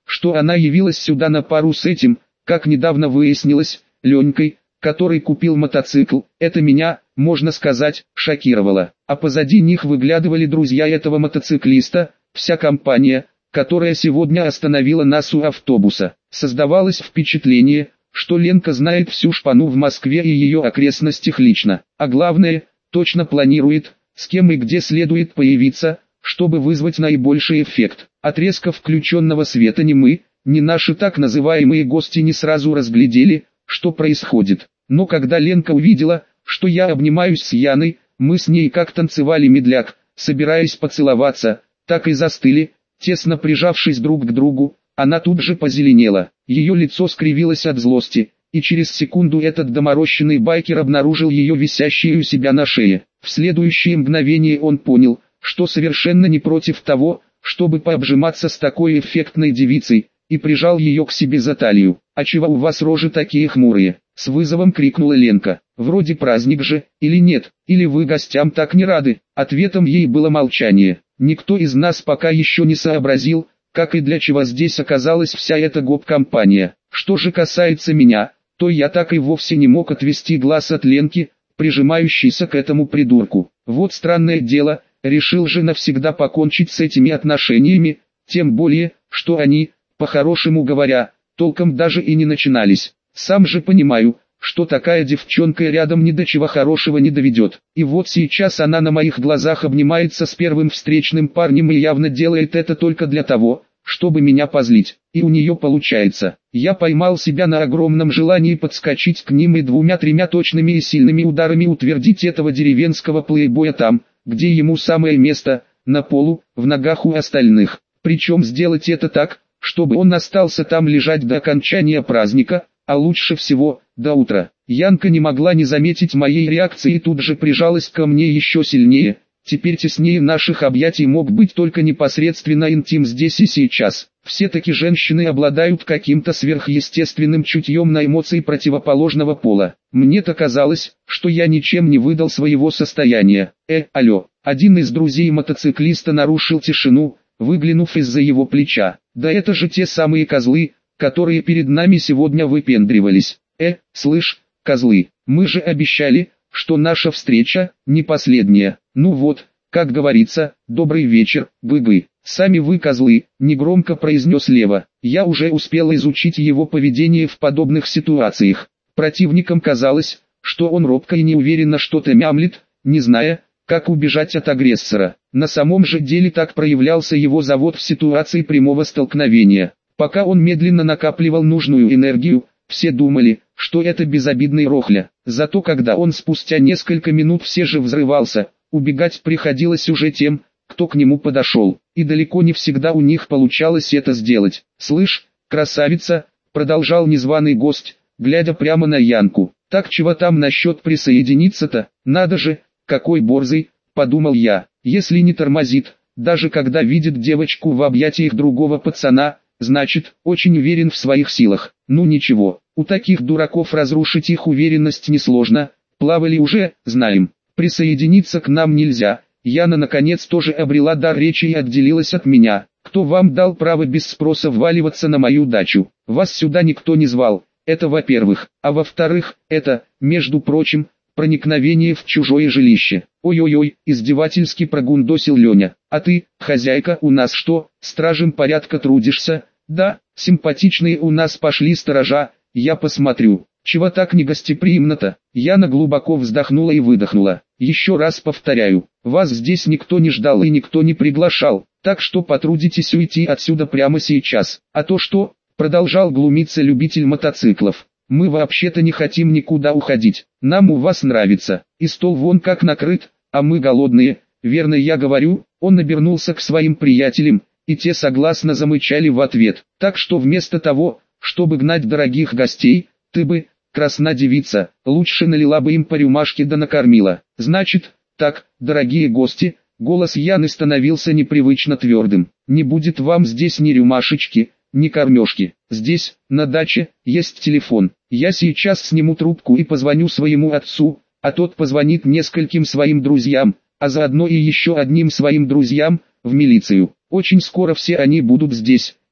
что она явилась сюда на пару с этим, как недавно выяснилось, Ленькой, который купил мотоцикл. Это меня, можно сказать, шокировало. А позади них выглядывали друзья этого мотоциклиста, вся компания, которая сегодня остановила нас у автобуса. Создавалось впечатление, что Ленка знает всю шпану в Москве и ее окрестностях лично. А главное, точно планирует, с кем и где следует появиться, чтобы вызвать наибольший эффект. От резко включенного света ни мы, ни наши так называемые гости не сразу разглядели, что происходит. Но когда Ленка увидела, что я обнимаюсь с Яной, мы с ней как танцевали медляк, собираясь поцеловаться, так и застыли, тесно прижавшись друг к другу. Она тут же позеленела, ее лицо скривилось от злости, и через секунду этот доморощенный байкер обнаружил ее висящей у себя на шее. В следующее мгновение он понял, что совершенно не против того, чтобы пообжиматься с такой эффектной девицей, и прижал ее к себе за талию. «А чего у вас рожи такие хмурые?» — с вызовом крикнула Ленка. «Вроде праздник же, или нет, или вы гостям так не рады?» Ответом ей было молчание. Никто из нас пока еще не сообразил, как и для чего здесь оказалась вся эта гоп-компания. Что же касается меня, то я так и вовсе не мог отвести глаз от Ленки, прижимающейся к этому придурку. Вот странное дело, решил же навсегда покончить с этими отношениями, тем более, что они, по-хорошему говоря, толком даже и не начинались. Сам же понимаю, что такая девчонка рядом ни до чего хорошего не доведет. И вот сейчас она на моих глазах обнимается с первым встречным парнем и явно делает это только для того, чтобы меня позлить. И у нее получается. Я поймал себя на огромном желании подскочить к ним и двумя-тремя точными и сильными ударами утвердить этого деревенского плейбоя там, где ему самое место, на полу, в ногах у остальных. Причем сделать это так, чтобы он остался там лежать до окончания праздника, а лучше всего, до утра. Янка не могла не заметить моей реакции и тут же прижалась ко мне еще сильнее. Теперь теснее наших объятий мог быть только непосредственно интим здесь и сейчас. Все-таки женщины обладают каким-то сверхъестественным чутьем на эмоции противоположного пола. Мне-то казалось, что я ничем не выдал своего состояния. Э, алло, один из друзей мотоциклиста нарушил тишину, выглянув из-за его плеча. Да это же те самые козлы, которые перед нами сегодня выпендривались. Э, слышь, козлы, мы же обещали, что наша встреча не последняя. Ну вот, как говорится, добрый вечер, быгы. Сами вы козлы, негромко произнес Лева. Я уже успел изучить его поведение в подобных ситуациях. Противникам казалось, что он робко и неуверенно что-то мямлит, не зная, как убежать от агрессора. На самом же деле так проявлялся его завод в ситуации прямого столкновения. Пока он медленно накапливал нужную энергию, все думали, что это безобидный рохля. Зато когда он спустя несколько минут все же взрывался, убегать приходилось уже тем, кто к нему подошел. И далеко не всегда у них получалось это сделать. «Слышь, красавица», — продолжал незваный гость, глядя прямо на Янку. «Так чего там насчет присоединиться-то? Надо же, какой борзый», — подумал я. «Если не тормозит, даже когда видит девочку в объятиях другого пацана, значит, очень уверен в своих силах. Ну ничего, у таких дураков разрушить их уверенность несложно, плавали уже, знаем. Присоединиться к нам нельзя». Яна наконец тоже обрела дар речи и отделилась от меня. «Кто вам дал право без спроса вваливаться на мою дачу? Вас сюда никто не звал, это во-первых. А во-вторых, это, между прочим, проникновение в чужое жилище». «Ой-ой-ой», издевательски прогундосил Леня. «А ты, хозяйка, у нас что, стражем порядка трудишься?» «Да, симпатичные у нас пошли сторожа, я посмотрю». «Чего так негостеприимно-то?» Яна глубоко вздохнула и выдохнула. «Еще раз повторяю, вас здесь никто не ждал и никто не приглашал, так что потрудитесь уйти отсюда прямо сейчас. А то что?» Продолжал глумиться любитель мотоциклов. «Мы вообще-то не хотим никуда уходить, нам у вас нравится, и стол вон как накрыт, а мы голодные, верно я говорю?» Он обернулся к своим приятелям, и те согласно замычали в ответ. «Так что вместо того, чтобы гнать дорогих гостей, ты бы, красна девица, лучше налила бы им по рюмашке да накормила. Значит, так, дорогие гости», голос Яны становился непривычно твердым, «не будет вам здесь ни рюмашечки, ни кормежки. Здесь, на даче, есть телефон. Я сейчас сниму трубку и позвоню своему отцу, а тот позвонит нескольким своим друзьям, а заодно и еще одним своим друзьям, в милицию. Очень скоро все они будут здесь,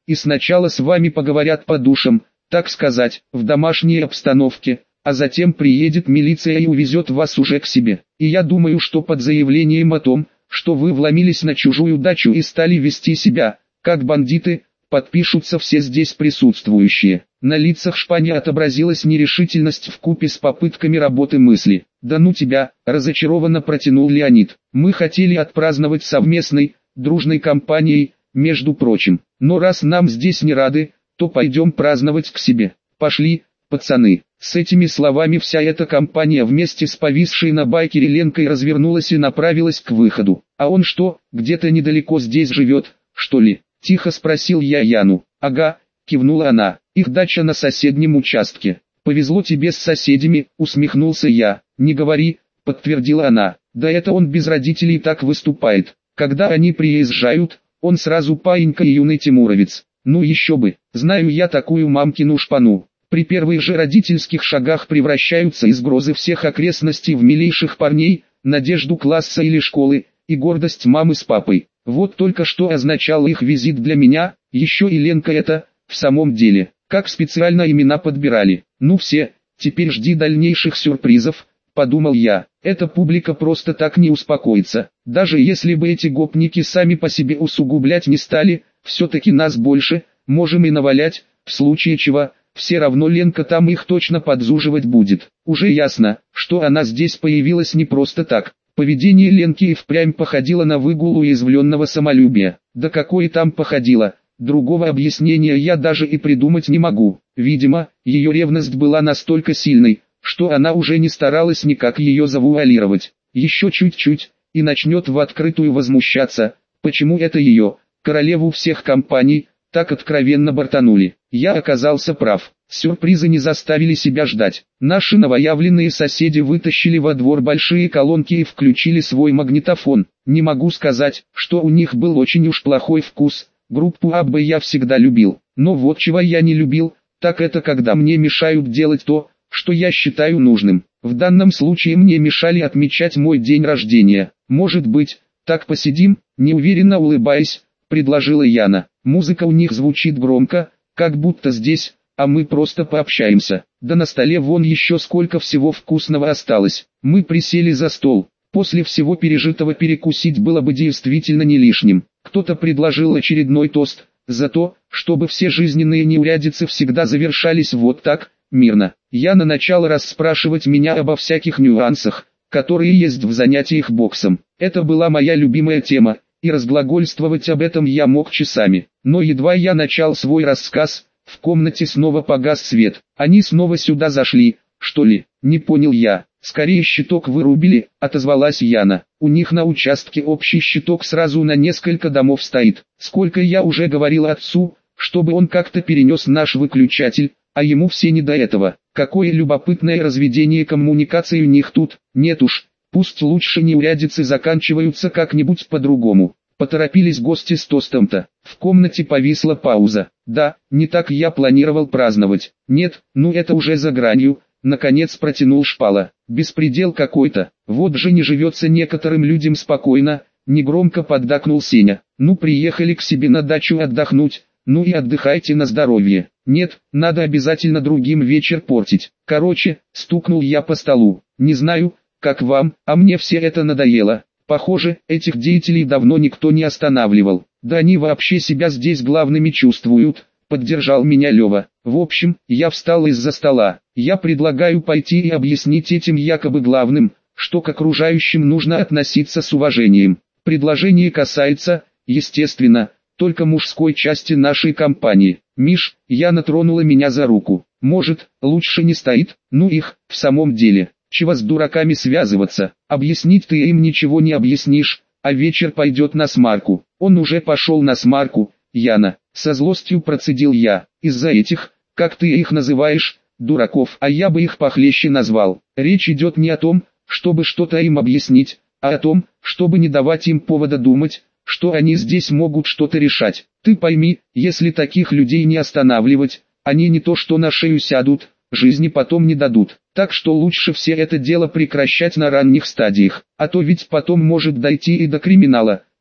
и сначала с вами поговорят по душам, так сказать, в домашней обстановке, а затем приедет милиция и увезет вас уже к себе. И я думаю, что под заявлением о том, что вы вломились на чужую дачу и стали вести себя, как бандиты, подпишутся все здесь присутствующие. На лицах Шпани отобразилась нерешительность вкупе с попытками работы мысли. «Да ну тебя», – разочарованно протянул Леонид. «Мы хотели отпраздновать совместной, дружной компанией, между прочим. Но раз нам здесь не рады, то пойдем праздновать к себе. Пошли, пацаны». С этими словами вся эта компания вместе с повисшей на байкере Ленкой развернулась и направилась к выходу. «А он что, где-то недалеко здесь живет, что ли?» – тихо спросил я Яну. «Ага», – кивнула она, – «их дача на соседнем участке». «Повезло тебе с соседями», – усмехнулся я. «Не говори», – подтвердила она. «Да это он без родителей так выступает. Когда они приезжают, он сразу паинька и юный тимуровец. Ну еще бы, знаю я такую мамкину шпану. При первых же родительских шагах превращаются из грозы всех окрестностей в милейших парней, надежду класса или школы, и гордость мамы с папой. Вот только что означал их визит для меня, еще и Ленка это, в самом деле, как специально имена подбирали. Ну все, теперь жди дальнейших сюрпризов, подумал я. Эта публика просто так не успокоится. Даже если бы эти гопники сами по себе усугублять не стали, все-таки нас больше, можем и навалять, в случае чего, все равно Ленка там их точно подзуживать будет. Уже ясно, что она здесь появилась не просто так. Поведение Ленки и впрямь походило на выгул уязвленного самолюбия. Да какое там походило, другого объяснения я даже и придумать не могу. Видимо, ее ревность была настолько сильной, что она уже не старалась никак ее завуалировать. Еще чуть-чуть, и начнет в открытую возмущаться, почему это ее, королеву всех компаний, так откровенно бортанули. Я оказался прав. Сюрпризы не заставили себя ждать. Наши новоявленные соседи вытащили во двор большие колонки и включили свой магнитофон. Не могу сказать, что у них был очень уж плохой вкус. Группу Абба я всегда любил. Но вот чего я не любил, так это когда мне мешают делать то, что я считаю нужным. В данном случае мне мешали отмечать мой день рождения. Может быть, так посидим, неуверенно улыбаясь, предложила Яна. Музыка у них звучит громко, как будто здесь, а мы просто пообщаемся. Да на столе вон еще сколько всего вкусного осталось. Мы присели за стол. После всего пережитого перекусить было бы действительно не лишним. Кто-то предложил очередной тост, за то, чтобы все жизненные неурядицы всегда завершались вот так, мирно. Яна начала расспрашивать меня обо всяких нюансах, которые есть в занятиях боксом. Это была моя любимая тема, и разглагольствовать об этом я мог часами. Но едва я начал свой рассказ, в комнате снова погас свет. Они снова сюда зашли, что ли? Не понял я. Скорее щиток вырубили, отозвалась Яна. У них на участке общий щиток сразу на несколько домов стоит. Сколько я уже говорил отцу, чтобы он как-то перенес наш выключатель, а ему все не до этого. Какое любопытное разведение коммуникаций у них тут. Нет уж, пусть лучше неурядицы заканчиваются как-нибудь по-другому. Поторопились гости с тостом-то. В комнате повисла пауза. Да, не так я планировал праздновать. Нет, ну это уже за гранью. Наконец протянул Шпала. Беспредел какой-то. Вот же не живется некоторым людям спокойно. Негромко поддакнул Сеня. Ну приехали к себе на дачу отдохнуть. Ну и отдыхайте на здоровье. Нет, надо обязательно другим вечер портить. Короче, стукнул я по столу. Не знаю, как вам, а мне все это надоело. Похоже, этих деятелей давно никто не останавливал. Да они вообще себя здесь главными чувствуют. Поддержал меня Лева. В общем, я встал из-за стола. Я предлагаю пойти и объяснить этим якобы главным, что к окружающим нужно относиться с уважением. Предложение касается, естественно, только мужской части нашей компании. Миш, Яна тронула меня за руку. Может, лучше не стоит? Ну их, в самом деле, чего с дураками связываться? Объяснить ты им ничего не объяснишь, а вечер пойдет на смарку. Он уже пошел на смарку, Яна. Со злостью процедил я. Из-за этих, как ты их называешь, дураков, а я бы их похлеще назвал. Речь идет не о том, чтобы что-то им объяснить, а о том, чтобы не давать им повода думать, что они здесь могут что-то решать. Ты пойми, если таких людей не останавливать, они не то что на шею сядут, жизни потом не дадут. Так что лучше все это дело прекращать на ранних стадиях, а то ведь потом может дойти и до криминала.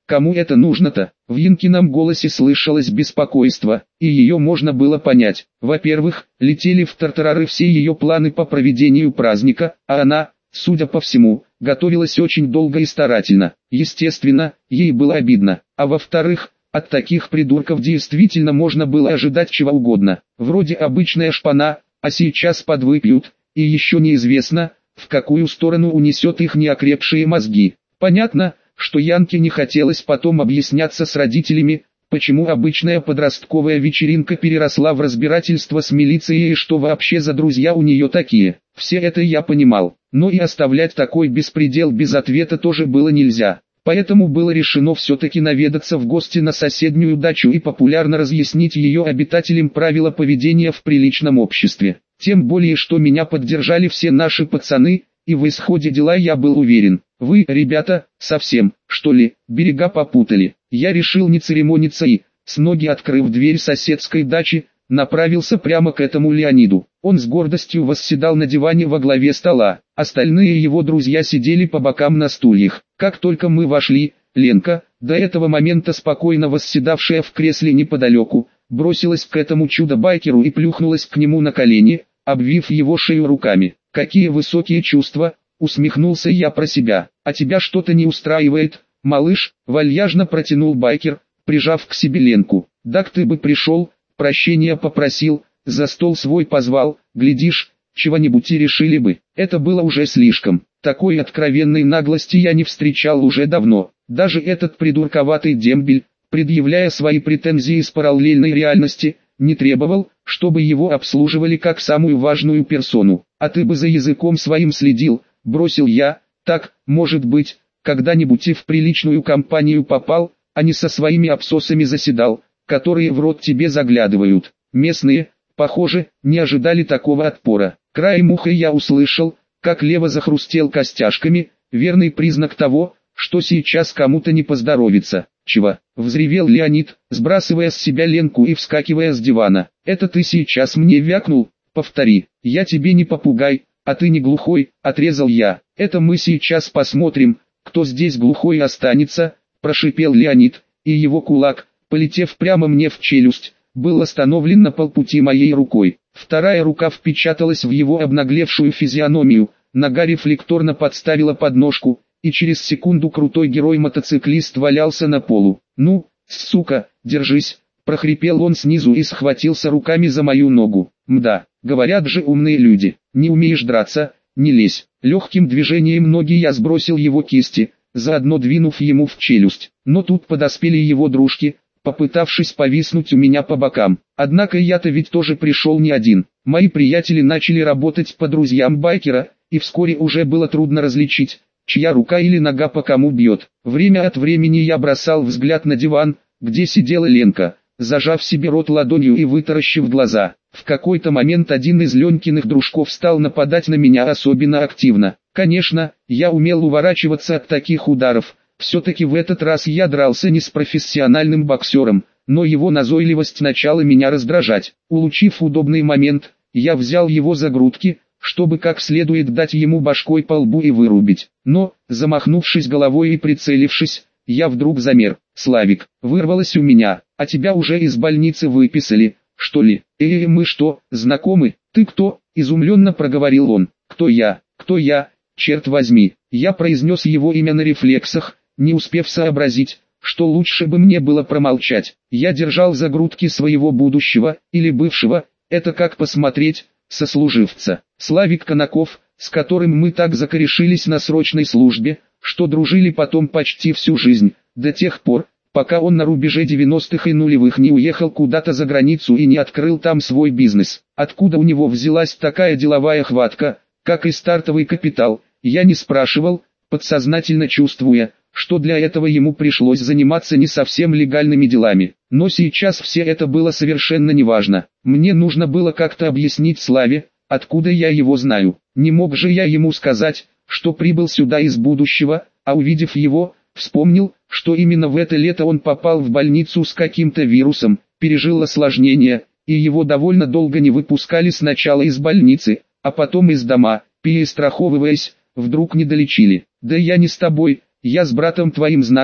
Кому это нужно-то? В Янкином голосе слышалось беспокойство, и ее можно было понять. Во-первых, летели в тартарары все ее планы по проведению праздника, а она, судя по всему, готовилась очень долго и старательно. Естественно, ей было обидно. А во-вторых, от таких придурков действительно можно было ожидать чего угодно. Вроде обычная шпана, а сейчас подвыпьют, и еще неизвестно, в какую сторону унесет их неокрепшие мозги. Понятно, что Янке не хотелось потом объясняться с родителями, почему обычная подростковая вечеринка переросла в разбирательство с милицией и что вообще за друзья у нее такие. Все это я понимал, но и оставлять такой беспредел без ответа тоже было нельзя. Поэтому было решено все-таки наведаться в гости на соседнюю дачу и популярно разъяснить ее обитателям правила поведения в приличном обществе. Тем более, что меня поддержали все наши пацаны, и в исходе дела я был уверен. Вы, ребята, совсем, что ли, берега попутали. Я решил не церемониться и, с ноги открыв дверь соседской дачи, направился прямо к этому Леониду. Он с гордостью восседал на диване во главе стола, остальные его друзья сидели по бокам на стульях. Как только мы вошли, Ленка, до этого момента спокойно восседавшая в кресле неподалеку, бросилась к этому чудо-байкеру и плюхнулась к нему на колени, обвив его шею руками. «Какие высокие чувства!» — усмехнулся я про себя. «А тебя что-то не устраивает, малыш?» — вальяжно протянул байкер, прижав к себе Ленку. «Так ты бы пришел, прощения попросил, за стол свой позвал, глядишь, чего-нибудь и решили бы». Это было уже слишком. Такой откровенной наглости я не встречал уже давно. Даже этот придурковатый дембель, предъявляя свои претензии из параллельной реальности, не требовал, чтобы его обслуживали как самую важную персону. «А ты бы за языком своим следил», — бросил я. «Так, может быть, когда-нибудь и в приличную компанию попал, а не со своими абсосами заседал, которые в рот тебе заглядывают». Местные, похоже, не ожидали такого отпора. Краем уха я услышал, как Лева захрустел костяшками, верный признак того, что сейчас кому-то не поздоровится. «Чего?» — взревел Леонид, сбрасывая с себя Ленку и вскакивая с дивана. «Это ты сейчас мне вякнул? Повтори. Я тебе не попугай, а ты не глухой», — отрезал я. «Это мы сейчас посмотрим, кто здесь глухой останется», — прошипел Леонид, и его кулак, полетев прямо мне в челюсть, был остановлен на полпути моей рукой. Вторая рука впечаталась в его обнаглевшую физиономию, нога рефлекторно подставила подножку, и через секунду крутой герой-мотоциклист валялся на полу. «Ну, сука, держись!» — прохрипел он снизу и схватился руками за мою ногу. «Мда, говорят же умные люди, не умеешь драться, не лезь». Легким движением ноги я сбросил его кисти, заодно двинув ему в челюсть. Но тут подоспели его дружки, попытавшись повиснуть у меня по бокам. Однако я-то ведь тоже пришел не один. Мои приятели начали работать по друзьям байкера, и вскоре уже было трудно различить, чья рука или нога по кому бьет. Время от времени я бросал взгляд на диван, где сидела Ленка, зажав себе рот ладонью и вытаращив глаза. В какой-то момент один из Ленькиных дружков стал нападать на меня особенно активно. Конечно, я умел уворачиваться от таких ударов. Все-таки в этот раз я дрался не с профессиональным боксером, но его назойливость начала меня раздражать. Улучив удобный момент, я взял его за грудки, чтобы как следует дать ему башкой по лбу и вырубить. Но, замахнувшись головой и прицелившись, я вдруг замер. «Славик, вырвалось у меня, а тебя уже из больницы выписали, что ли?» «Э, мы что, знакомы? Ты кто?» — изумленно проговорил он. «Кто я? Кто я? Черт возьми!» Я произнес его имя на рефлексах, не успев сообразить, что лучше бы мне было промолчать. Я держал за грудки своего будущего, или бывшего, это как посмотреть, сослуживца. Славик Конаков, с которым мы так закорешились на срочной службе, что дружили потом почти всю жизнь, до тех пор, пока он на рубеже девяностых и нулевых не уехал куда-то за границу и не открыл там свой бизнес. Откуда у него взялась такая деловая хватка, как и стартовый капитал, я не спрашивал, подсознательно чувствуя, что для этого ему пришлось заниматься не совсем легальными делами. Но сейчас все это было совершенно неважно. Мне нужно было как-то объяснить Славе, откуда я его знаю. Не мог же я ему сказать, что прибыл сюда из будущего, а увидев его, вспомнил, что именно в это лето он попал в больницу с каким-то вирусом, пережил осложнение, и его довольно долго не выпускали сначала из больницы, а потом из дома, перестраховываясь, вдруг не долечили. «Да я не с тобой, я с братом твоим знаком»,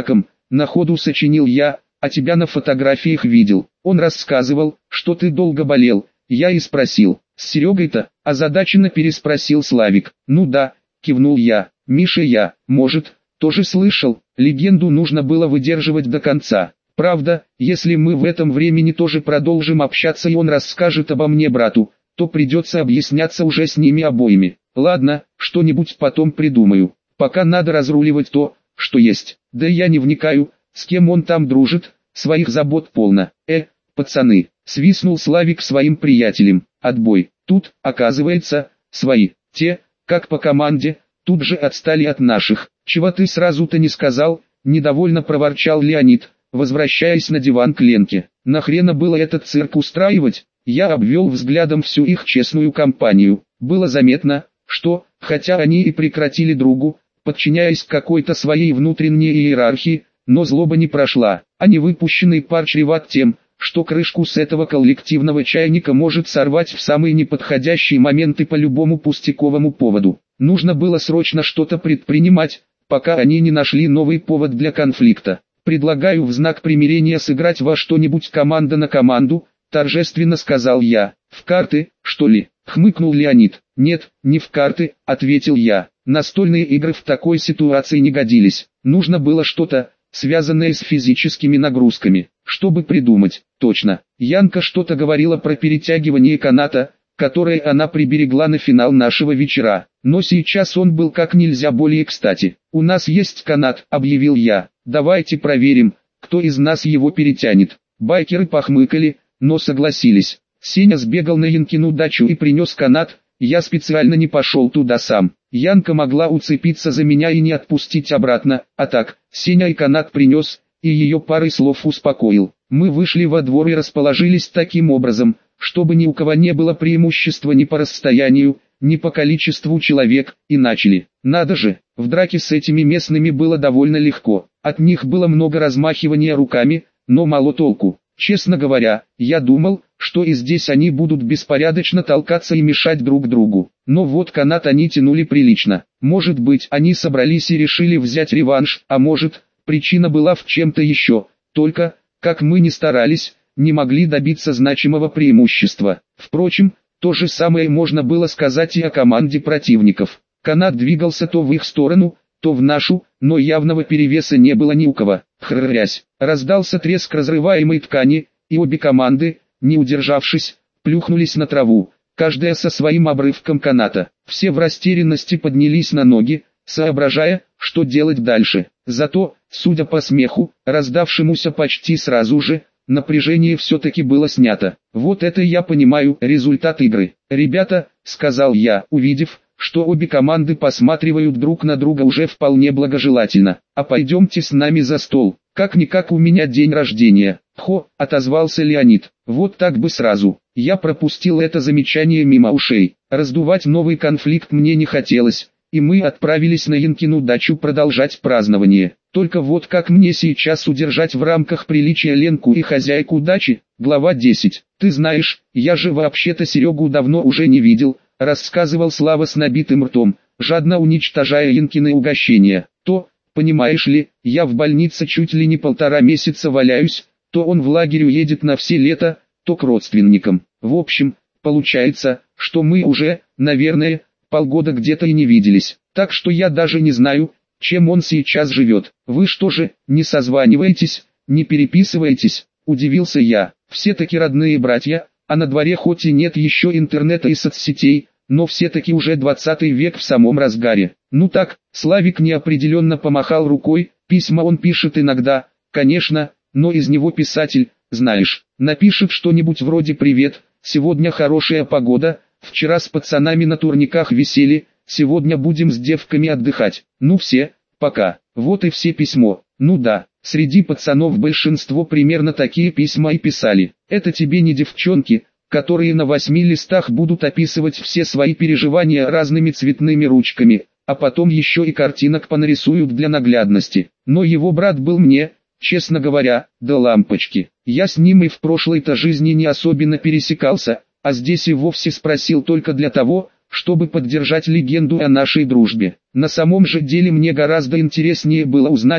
на ходу сочинил я, а тебя на фотографиях видел. Он рассказывал, что ты долго болел. Я и спросил, с Серегой-то? Озадаченно переспросил Славик. Ну да, кивнул я. Миша я, может, тоже слышал, легенду нужно было выдерживать до конца. Правда, если мы в этом времени тоже продолжим общаться и он расскажет обо мне брату, то придется объясняться уже с ними обоими. Ладно, что-нибудь потом придумаю. Пока надо разруливать то, что есть. Да я не вникаю, с кем он там дружит, своих забот полно. Э, пацаны, свистнул Славик своим приятелям. Отбой. Тут, оказывается, свои. Те, как по команде, тут же отстали от наших. Чего ты сразу-то не сказал? Недовольно проворчал Леонид, возвращаясь на диван к Ленке. Нахрена было этот цирк устраивать? Я обвел взглядом всю их честную компанию. Было заметно, что, хотя они и прекратили другу, подчиняясь какой-то своей внутренней иерархии, но злоба не прошла, а невыпущенный пар чреват тем, что крышку с этого коллективного чайника может сорвать в самые неподходящие моменты по любому пустяковому поводу. Нужно было срочно что-то предпринимать, пока они не нашли новый повод для конфликта. «Предлагаю в знак примирения сыграть во что-нибудь команда на команду», торжественно сказал я. «В карты, что ли?» — хмыкнул Леонид. «Нет, не в карты», — ответил я. Настольные игры в такой ситуации не годились. Нужно было что-то, связанное с физическими нагрузками, чтобы придумать. Точно, Янка что-то говорила про перетягивание каната, которое она приберегла на финал нашего вечера. Но сейчас он был как нельзя более кстати. «У нас есть канат», — объявил я. «Давайте проверим, кто из нас его перетянет». Байкеры похмыкали, но согласились. Сеня сбегал на Янкину дачу и принес канат, я специально не пошел туда сам. Янка могла уцепиться за меня и не отпустить обратно, а так, Сеня и канат принес, и ее парой слов успокоил. Мы вышли во двор и расположились таким образом, чтобы ни у кого не было преимущества ни по расстоянию, ни по количеству человек, и начали. Надо же, в драке с этими местными было довольно легко, от них было много размахивания руками, но мало толку. Честно говоря, я думал, что и здесь они будут беспорядочно толкаться и мешать друг другу. Но вот канат они тянули прилично. Может быть, они собрались и решили взять реванш, а может, причина была в чем-то еще. Только, как мы ни старались, не могли добиться значимого преимущества. Впрочем, то же самое можно было сказать и о команде противников. Канат двигался то в их сторону, то в нашу, но явного перевеса не было ни у кого. Хрррясь, раздался треск разрываемой ткани, и обе команды, не удержавшись, плюхнулись на траву, каждая со своим обрывком каната. Все в растерянности поднялись на ноги, соображая, что делать дальше. Зато, судя по смеху, раздавшемуся почти сразу же, напряжение все-таки было снято. «Вот это я понимаю, результат игры. Ребята», — сказал я, увидев, что обе команды посматривают друг на друга уже вполне благожелательно. «А пойдемте с нами за стол, как-никак у меня день рождения». «Хо», — отозвался Леонид, — «вот так бы сразу». Я пропустил это замечание мимо ушей. Раздувать новый конфликт мне не хотелось, и мы отправились на Янкину дачу продолжать празднование. Только вот как мне сейчас удержать в рамках приличия Ленку и хозяйку дачи? Глава десять. «Ты знаешь, я же вообще-то Серегу давно уже не видел», — рассказывал Слава с набитым ртом, жадно уничтожая Янкины угощения. «То, понимаешь ли, я в больнице чуть ли не полтора месяца валяюсь, то он в лагерь уедет на все лето, то к родственникам. В общем, получается, что мы уже, наверное, полгода где-то и не виделись. Так что я даже не знаю, чем он сейчас живет. Вы что же, не созваниваетесь, не переписываетесь?» — удивился я. «Все-таки родные братья, а на дворе хоть и нет еще интернета и соцсетей, но все-таки уже двадцатый век в самом разгаре». «Ну так», — Славик неопределенно помахал рукой, «письма он пишет иногда, конечно, но из него писатель, знаешь, напишет что-нибудь вроде «Привет, сегодня хорошая погода, вчера с пацанами на турниках висели, сегодня будем с девками отдыхать. Ну все, пока». Вот и все письмо. Ну да, среди пацанов большинство примерно такие письма и писали. Это тебе не девчонки, которые на восьми листах будут описывать все свои переживания разными цветными ручками, а потом еще и картинок понарисуют для наглядности. Но его брат был мне, честно говоря, до лампочки. Я с ним и в прошлой-то жизни не особенно пересекался, а здесь и вовсе спросил только для того, чтобы поддержать легенду о нашей дружбе. На самом же деле мне гораздо интереснее было узнать,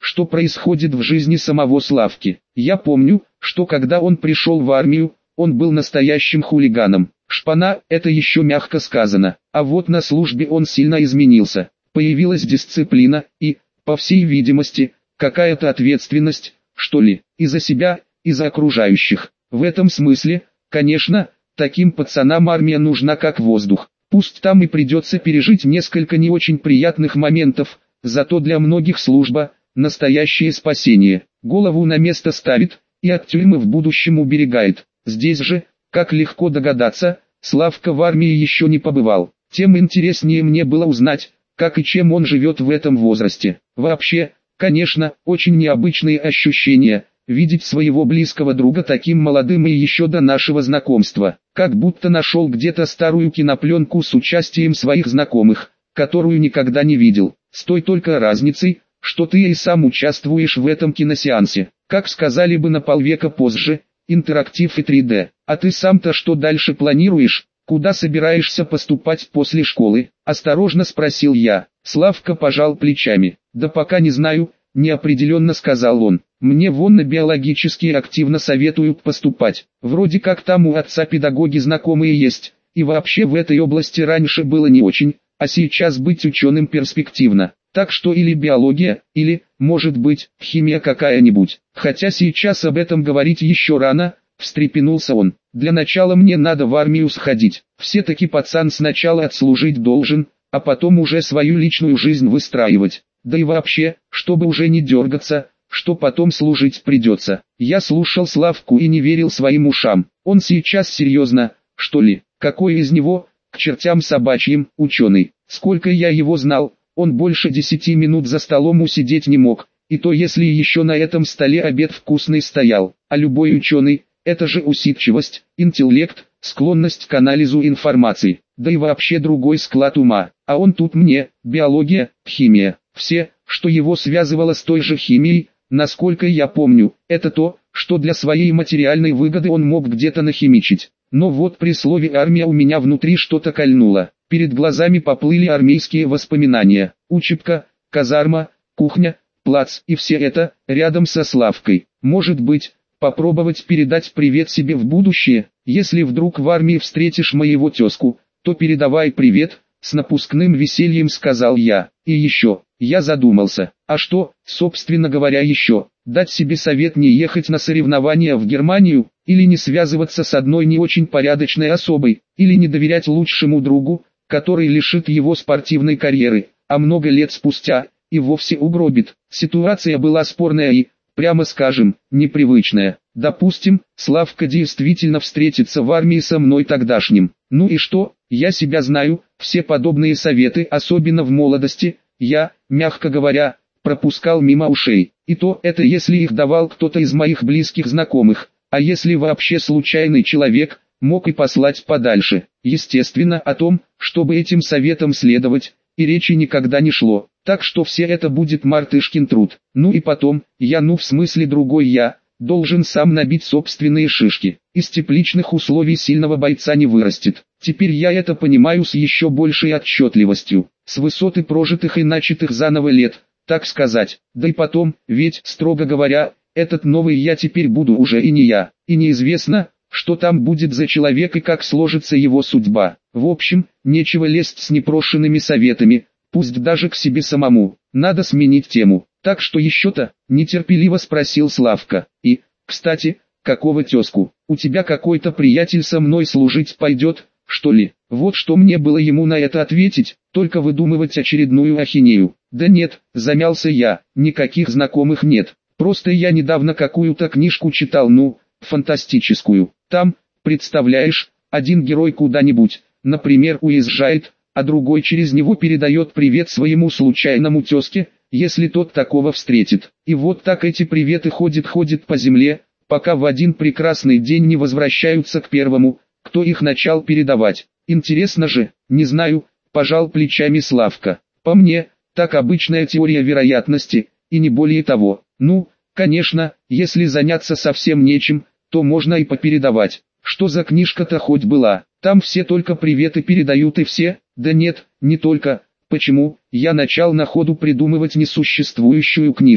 что происходит в жизни самого Славки. Я помню, что когда он пришел в армию, он был настоящим хулиганом. Шпана – это еще мягко сказано, а вот на службе он сильно изменился. Появилась дисциплина и, по всей видимости, какая-то ответственность, что ли, и за себя, и за окружающих. В этом смысле, конечно, таким пацанам армия нужна как воздух. Пусть там и придется пережить несколько не очень приятных моментов, зато для многих служба – настоящее спасение. Голову на место ставит и от тюрьмы в будущем уберегает. Здесь же, как легко догадаться, Славка в армии еще не побывал. Тем интереснее мне было узнать, как и чем он живет в этом возрасте. Вообще, конечно, очень необычные ощущения – видеть своего близкого друга таким молодым и еще до нашего знакомства. Как будто нашел где-то старую кинопленку с участием своих знакомых, которую никогда не видел. С той только разницей, что ты и сам участвуешь в этом киносеансе. Как сказали бы на полвека позже, интерактив и три дэ. А ты сам-то что дальше планируешь? Куда собираешься поступать после школы? Осторожно спросил я. Славка пожал плечами. Да пока не знаю, неопределенно сказал он. Мне вон на биологические активно советуют поступать. Вроде как там у отца педагоги знакомые есть. И вообще в этой области раньше было не очень, а сейчас быть ученым перспективно. Так что или биология, или, может быть, химия какая-нибудь. Хотя сейчас об этом говорить еще рано, встрепенулся он. Для начала мне надо в армию сходить. Все-таки пацан сначала отслужить должен, а потом уже свою личную жизнь выстраивать. Да и вообще, чтобы уже не дергаться, что потом служить придется. Я слушал Славку и не верил своим ушам. Он сейчас серьезно, что ли? Какой из него, к чертям собачьим, ученый? Сколько я его знал, он больше десяти минут за столом усидеть не мог, и то если еще на этом столе обед вкусный стоял. А любой ученый, это же усидчивость, интеллект, склонность к анализу информации, да и вообще другой склад ума. А он тут мне, биология, химия, все, что его связывало с той же химией, насколько я помню, это то, что для своей материальной выгоды он мог где-то нахимичить. Но вот при слове «армия» у меня внутри что-то кольнуло. Перед глазами поплыли армейские воспоминания. Учебка, казарма, кухня, плац и все это, рядом со Славкой. Может быть, попробовать передать привет себе в будущее? Если вдруг в армии встретишь моего тезку, то передавай привет, с напускным весельем сказал я. И еще, я задумался, а что, собственно говоря еще, дать себе совет не ехать на соревнования в Германию, или не связываться с одной не очень порядочной особой, или не доверять лучшему другу, который лишит его спортивной карьеры, а много лет спустя, и вовсе угробит. Ситуация была спорная и, прямо скажем, непривычная. Допустим, Славка действительно встретится в армии со мной тогдашним. Ну и что, я себя знаю, все подобные советы, особенно в молодости, я, мягко говоря, пропускал мимо ушей. И то это если их давал кто-то из моих близких знакомых, а если вообще случайный человек, мог и послать подальше. Естественно, о том, чтобы этим советам следовать, и речи никогда не шло. Так что все это будет мартышкин труд. Ну и потом, я ну в смысле другой я, должен сам набить собственные шишки. Из тепличных условий сильного бойца не вырастет. Теперь я это понимаю с еще большей отчетливостью. С высоты прожитых и начатых заново лет, так сказать. Да и потом, ведь, строго говоря, этот новый я теперь буду уже и не я. И неизвестно, что там будет за человек и как сложится его судьба. В общем, нечего лезть с непрошенными советами, пусть даже к себе самому. Надо сменить тему. Так что еще-то, нетерпеливо спросил Славка. И, кстати, какого тезку? У тебя какой-то приятель со мной служить пойдет, что ли? Вот что мне было ему на это ответить, только выдумывать очередную ахинею. Да нет, замялся я, никаких знакомых нет. Просто я недавно какую-то книжку читал, ну, фантастическую. Там, представляешь, один герой куда-нибудь, например, уезжает, а другой через него передает привет своему случайному тезке, если тот такого встретит. И вот так эти приветы ходят-ходят по земле, пока в один прекрасный день не возвращаются к первому, кто их начал передавать. Интересно же, не знаю, пожал плечами Славка. По мне, так обычная теория вероятности, и не более того. Ну, конечно, если заняться совсем нечем, то можно и попередавать. Что за книжка-то хоть была? Там все только приветы передают и все? Да нет, не только. Почему? Я начал на ходу придумывать несуществующую книжку.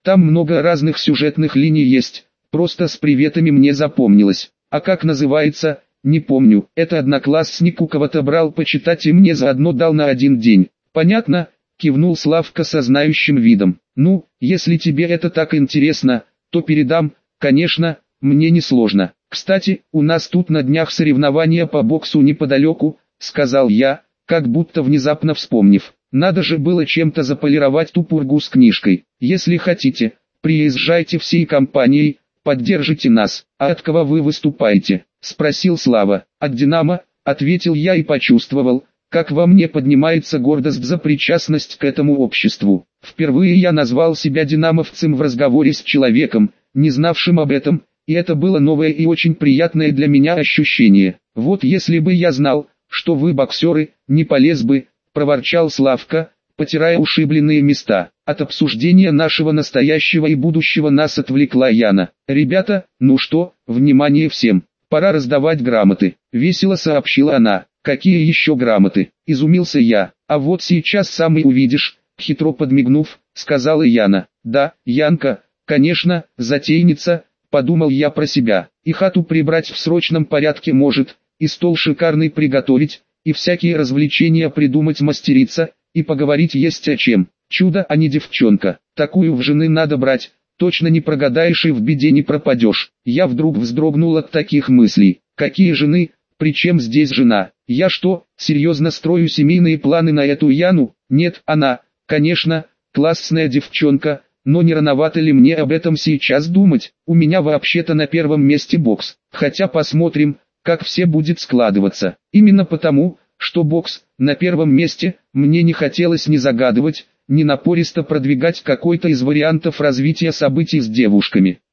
Там много разных сюжетных линий есть, просто с приветами мне запомнилось. А как называется, не помню. Это одноклассник у кого-то брал почитать и мне заодно дал на один день. Понятно, кивнул Славка со знающим видом. Ну, если тебе это так интересно, то передам, конечно, мне не сложно. Кстати, у нас тут на днях соревнования по боксу неподалеку, сказал я, как будто внезапно вспомнив. Надо же было чем-то заполировать ту пургу с книжкой. Если хотите, приезжайте всей компанией, поддержите нас. А от кого вы выступаете? Спросил Слава. От Динамо, ответил я и почувствовал, как во мне поднимается гордость за причастность к этому обществу. Впервые я назвал себя динамовцем в разговоре с человеком, не знавшим об этом, и это было новое и очень приятное для меня ощущение. Вот если бы я знал, что вы боксеры, не полез бы, проворчал Славка, потирая ушибленные места. От обсуждения нашего настоящего и будущего нас отвлекла Яна. Ребята, ну что, внимание всем, пора раздавать грамоты, весело сообщила она. Какие еще грамоты? Изумился я. А вот сейчас сам и увидишь, хитро подмигнув, сказала Яна. Да, Янка, конечно, затейница, подумал я про себя. И хату прибрать в срочном порядке может, и стол шикарный приготовить, и всякие развлечения придумать мастерица, и поговорить есть о чем. Чудо, а не девчонка. Такую в жены надо брать, точно не прогадаешь и в беде не пропадешь. Я вдруг вздрогнул от таких мыслей. Какие жены? Причем здесь жена? Я что, серьезно строю семейные планы на эту Яну? Нет, она, конечно, классная девчонка, но не рановато ли мне об этом сейчас думать? У меня вообще-то на первом месте бокс. Хотя посмотрим, как все будет складываться. Именно потому, что бокс на первом месте, мне не хотелось ни загадывать, ни напористо продвигать какой-то из вариантов развития событий с девушками.